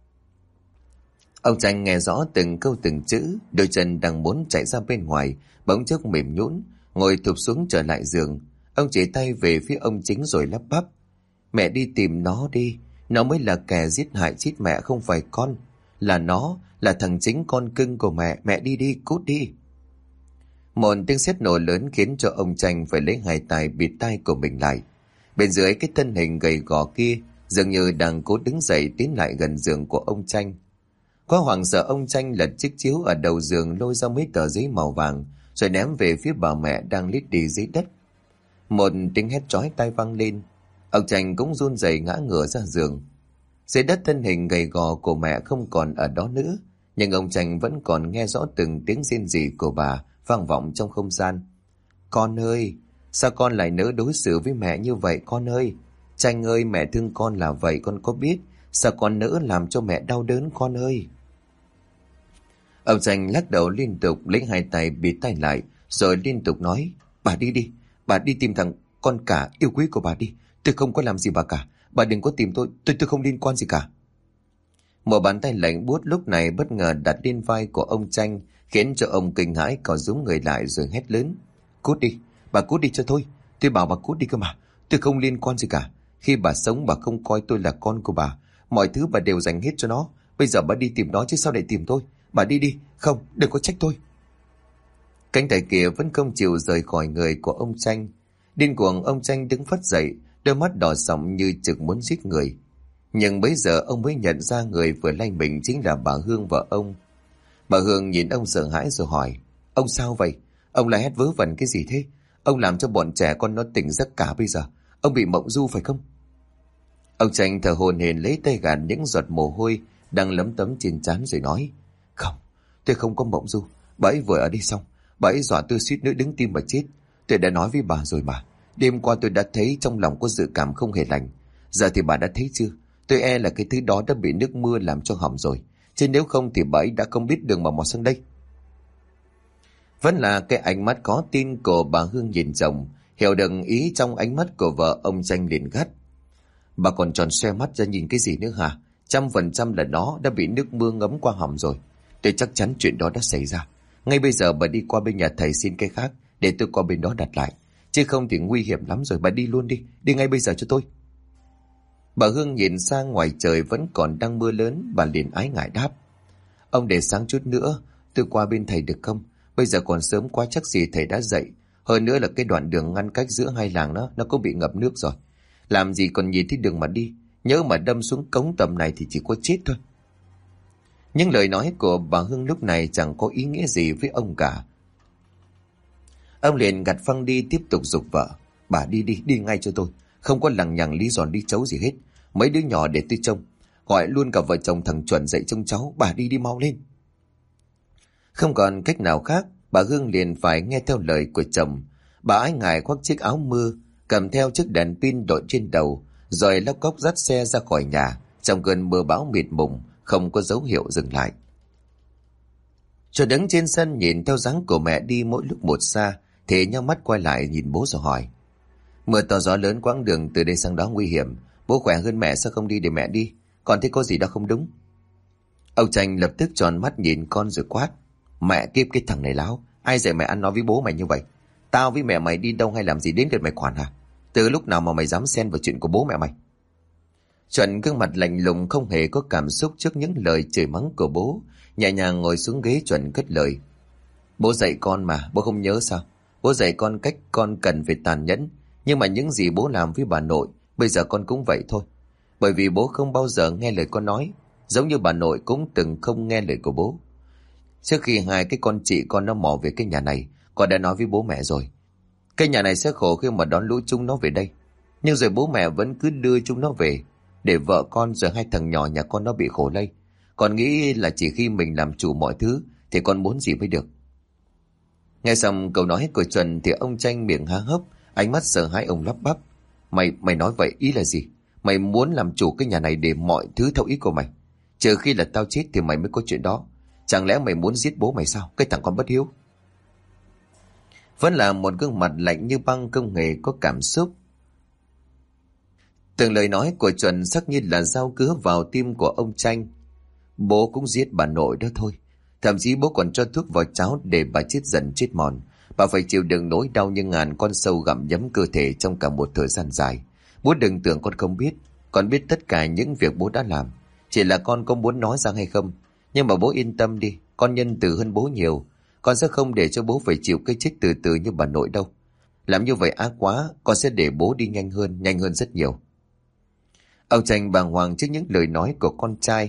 S1: Ông Tranh nghe rõ từng câu từng chữ, đôi chân đang muốn chạy ra bên ngoài bỗng chốc mềm nhũn, ngồi thụp xuống trở lại giường. Ông chỉ tay về phía ông Chính rồi lắp bắp: Mẹ đi tìm nó đi, nó mới là kẻ giết hại chết mẹ, không phải con. Là nó, là thằng Chính con cưng của mẹ, mẹ đi đi, cút đi. Một tiếng sét nổ lớn khiến cho ông Tranh phải lấy hai tay bịt tai của mình lại. Bên dưới cái thân hình gầy gò kia dường như đang cố đứng dậy tiến lại gần giường của ông Tranh. Quá hoảng sợ, ông Tranh lật chiếc chiếu ở đầu giường, lôi ra mấy tờ giấy màu vàng rồi ném về phía bà mẹ đang lít đi dưới đất. Một tiếng hét chói tai vang lên, ông Tranh cũng run rẩy ngã ngửa ra giường. Dưới đất, thân hình gầy gò của mẹ không còn ở đó nữa, nhưng ông Tranh vẫn còn nghe rõ từng tiếng rên rỉ của bà vang vọng trong không gian. Con ơi, sao con lại nỡ đối xử với mẹ như vậy con ơi? Tranh ơi, mẹ thương con là vậy con có biết, sao con nỡ làm cho mẹ đau đớn con ơi? Ông Tranh lắc đầu liên tục, lấy hai tay bịt tai lại rồi liên tục nói: Bà đi đi, bà đi tìm thằng con cả yêu quý của bà đi. Tôi không có làm gì bà cả, bà đừng có tìm tôi, tôi tôi không liên quan gì cả. Một bàn tay lạnh buốt lúc này bất ngờ đặt lên vai của ông Tranh, khiến cho ông kinh hãi cò rúm người lại rồi hét lớn: Cút đi, bà cút đi cho tôi. Tôi bảo bà cút đi cơ mà, tôi không liên quan gì cả. Khi bà sống bà không coi tôi là con của bà, mọi thứ bà đều dành hết cho nó. Bây giờ bà đi tìm nó chứ sao lại tìm tôi. Bà đi đi, không, đừng có trách tôi. Cánh tay kia vẫn không chịu rời khỏi người của ông Tranh. Điên cuồng, ông Tranh đứng phắt dậy, đôi mắt đỏ sậm như chực muốn giết người. Nhưng bấy giờ ông mới nhận ra người vừa lay mình chính là bà Hương, vợ ông. Bà Hương nhìn ông sợ hãi rồi hỏi: Ông sao vậy? Ông lại hét vớ vẩn cái gì thế? Ông làm cho bọn trẻ con nó tỉnh giấc cả bây giờ. Ông bị mộng du phải không? Ông Tranh thở hổn hển lấy tay gạt những giọt mồ hôi đang lấm tấm trên trán rồi nói: Không, tôi không có mộng du. Bà ấy vừa ở đây xong, bà ấy dọa tôi suýt nữa đứng tim mà chết. Tôi đã nói với bà rồi mà. Đêm qua tôi đã thấy trong lòng có dự cảm không hề lành. Giờ thì bà đã thấy chưa? Tôi e là cái thứ đó đã bị nước mưa làm cho hỏng rồi. Chứ nếu không thì bà ấy đã không biết đường mà mò sang đây. Vẫn là cái ánh mắt có tin của bà Hương nhìn chồng, hiểu được ý trong ánh mắt của vợ. Ông Tranh liền gắt: Bà còn tròn xoe mắt ra nhìn cái gì nữa hả? Trăm phần trăm là nó đã bị nước mưa ngấm qua hỏng rồi. Tôi chắc chắn chuyện đó đã xảy ra. Ngay bây giờ bà đi qua bên nhà thầy xin cái khác, để tôi qua bên đó đặt lại. Chứ không thì nguy hiểm lắm rồi. Bà đi luôn đi, đi ngay bây giờ cho tôi. Bà Hương nhìn sang ngoài trời vẫn còn đang mưa lớn, bà liền ái ngại đáp: Ông để sáng chút nữa, tôi qua bên thầy được không? Bây giờ còn sớm quá, chắc gì thầy đã dậy. Hơn nữa là cái đoạn đường ngăn cách giữa hai làng đó, nó cũng bị ngập nước rồi. Làm gì còn nhìn thấy đường mà đi, nhớ mà đâm xuống cống tầm này thì chỉ có chết thôi. Nhưng lời nói của bà Hương lúc này chẳng có ý nghĩa gì với ông cả. Ông liền gạt phăng đi, tiếp tục giục vợ: Bà đi đi, đi ngay cho tôi. Không có lằng nhằng lý giòn lý chấu gì hết. Mấy đứa nhỏ để tôi trông. Gọi luôn cả vợ chồng thằng Chuẩn dậy trông cháu. Bà đi đi mau lên. Không còn cách nào khác, bà Hương liền phải nghe theo lời của chồng. Bà ái ngại khoác chiếc áo mưa, cầm theo chiếc đèn pin đội trên đầu, rồi lóc cóc dắt xe ra khỏi nhà. Trong cơn mưa bão mịt mùng, không có dấu hiệu dừng lại. Cho đứng trên sân nhìn theo dáng của mẹ đi mỗi lúc một xa, thì nhắm mắt quay lại nhìn bố rồi hỏi: Mưa to gió lớn, quãng đường từ đây sang đó nguy hiểm. Bố khỏe hơn mẹ, sao không đi để mẹ đi? Con thấy có gì đó không đúng? Ông Tranh lập tức tròn mắt nhìn con rồi quát: Mẹ kiếp, cái thằng này láo. Ai dạy mày ăn nói với bố mày như vậy? Tao với mẹ mày đi đâu hay làm gì đến lượt mày quản hả? Từ lúc nào mà mày dám xen vào chuyện của bố mẹ mày? Chuẩn gương mặt lạnh lùng, không hề có cảm xúc trước những lời chửi mắng của bố, nhẹ nhàng ngồi xuống ghế. Chuẩn cất lời: Bố dạy con mà, bố không nhớ sao? Bố dạy con cách con cần phải tàn nhẫn. Nhưng mà những gì bố làm với bà nội, bây giờ con cũng vậy thôi. Bởi vì bố không bao giờ nghe lời con nói, giống như bà nội cũng từng không nghe lời của bố. Trước khi hai cái con chị con nó mò về cái nhà này, con đã nói với bố mẹ rồi. Cái nhà này sẽ khổ khi mà đón lũ chúng nó về đây. Nhưng rồi bố mẹ vẫn cứ đưa chúng nó về, để vợ con rồi hai thằng nhỏ nhà con nó bị khổ lây. Con nghĩ là chỉ khi mình làm chủ mọi thứ thì con muốn gì mới được. Nghe xong câu nói của Chuẩn thì ông Tranh miệng há hốc, ánh mắt sợ hãi. Ông lắp bắp: Mày mày nói vậy ý là gì? Mày muốn làm chủ cái nhà này để mọi thứ theo ý của mày? Trừ khi là tao chết thì mày mới có chuyện đó. Chẳng lẽ mày muốn giết bố mày sao? Cái thằng con bất hiếu. Vẫn là một gương mặt lạnh như băng, không hề có cảm xúc. Từng lời nói của Chuẩn sắc như là dao cứa vào tim của ông Tranh. Bố cũng giết bà nội đó thôi. Thậm chí bố còn cho thuốc vào cháo để bà chết dần chết mòn. Bà phải chịu đựng nỗi đau như ngàn con sâu gặm nhấm cơ thể trong cả một thời gian dài. Bố đừng tưởng con không biết. Con biết tất cả những việc bố đã làm. Chỉ là con có muốn nói ra hay không. Nhưng mà bố yên tâm đi, con nhân từ hơn bố nhiều. Con sẽ không để cho bố phải chịu cái chết từ từ như bà nội đâu. Làm như vậy ác quá, con sẽ để bố đi nhanh hơn, nhanh hơn rất nhiều. Ông Tranh bàng hoàng trước những lời nói của con trai.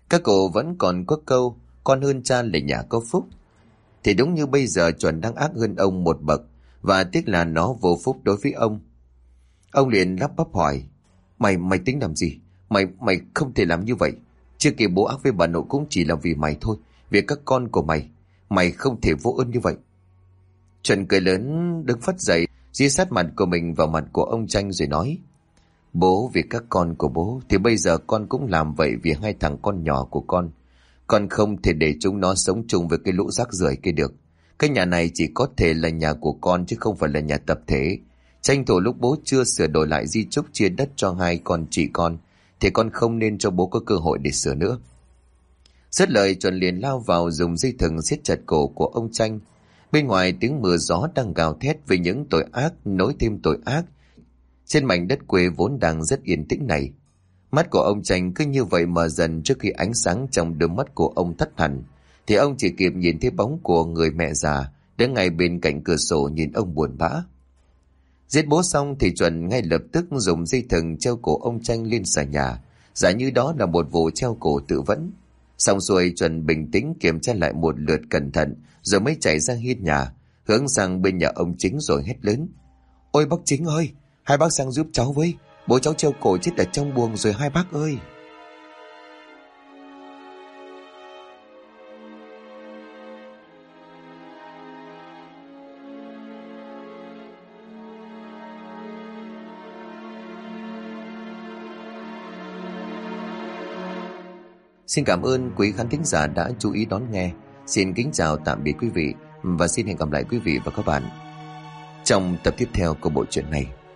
S1: Các cụ vẫn còn có câu con hơn cha là nhà có phúc. Thì đúng như bây giờ Chuẩn đang ác hơn ông một bậc, và tiếc là nó vô phúc đối với ông. Ông liền lắp bắp hỏi: Mày, mày tính làm gì? Mày, mày không thể làm như vậy. Trước kia bố ác với bà nội cũng chỉ là vì mày thôi, vì các con của mày. Mày không thể vô ơn như vậy. Chuẩn cười lớn đứng phắt dậy, dí sát mặt của mình vào mặt của ông Tranh rồi nói: Bố vì các con của bố thì bây giờ con cũng làm vậy vì hai thằng con nhỏ của con. Con không thể để chúng nó sống chung với cái lũ rác rưởi kia được. Cái nhà này chỉ có thể là nhà của con chứ không phải là nhà tập thể. Tranh thủ lúc bố chưa sửa đổi lại di chúc chia đất cho hai con chị con, thì con không nên cho bố có cơ hội để sửa nữa. Dứt lời, Chuẩn liền lao vào dùng dây thừng siết chặt cổ của ông Tranh. Bên ngoài tiếng mưa gió đang gào thét về những tội ác nối thêm tội ác trên mảnh đất quê vốn đang rất yên tĩnh này. Mắt của ông Tranh cứ như vậy mờ dần trước khi ánh sáng trong đôi mắt của ông tắt hẳn, thì ông chỉ kịp nhìn thấy bóng của người mẹ già đứng ngay bên cạnh cửa sổ nhìn ông buồn bã. Giết bố xong thì Chuẩn ngay lập tức dùng dây thừng treo cổ ông Tranh lên xà nhà, giả như đó là một vụ treo cổ tự vẫn. Xong xuôi, Chuẩn bình tĩnh kiểm tra lại một lượt cẩn thận, rồi mới chạy ra hiên nhà, hướng sang bên nhà ông Chính rồi hét lớn: Ôi bác Chính ơi, hai bác sang giúp cháu với, bố cháu treo cổ chết ở trong buồng rồi hai bác ơi. Xin cảm ơn quý khán thính giả đã chú ý đón nghe. Xin kính chào tạm biệt quý vị, và xin hẹn gặp lại quý vị và các bạn trong tập tiếp theo của bộ truyện này.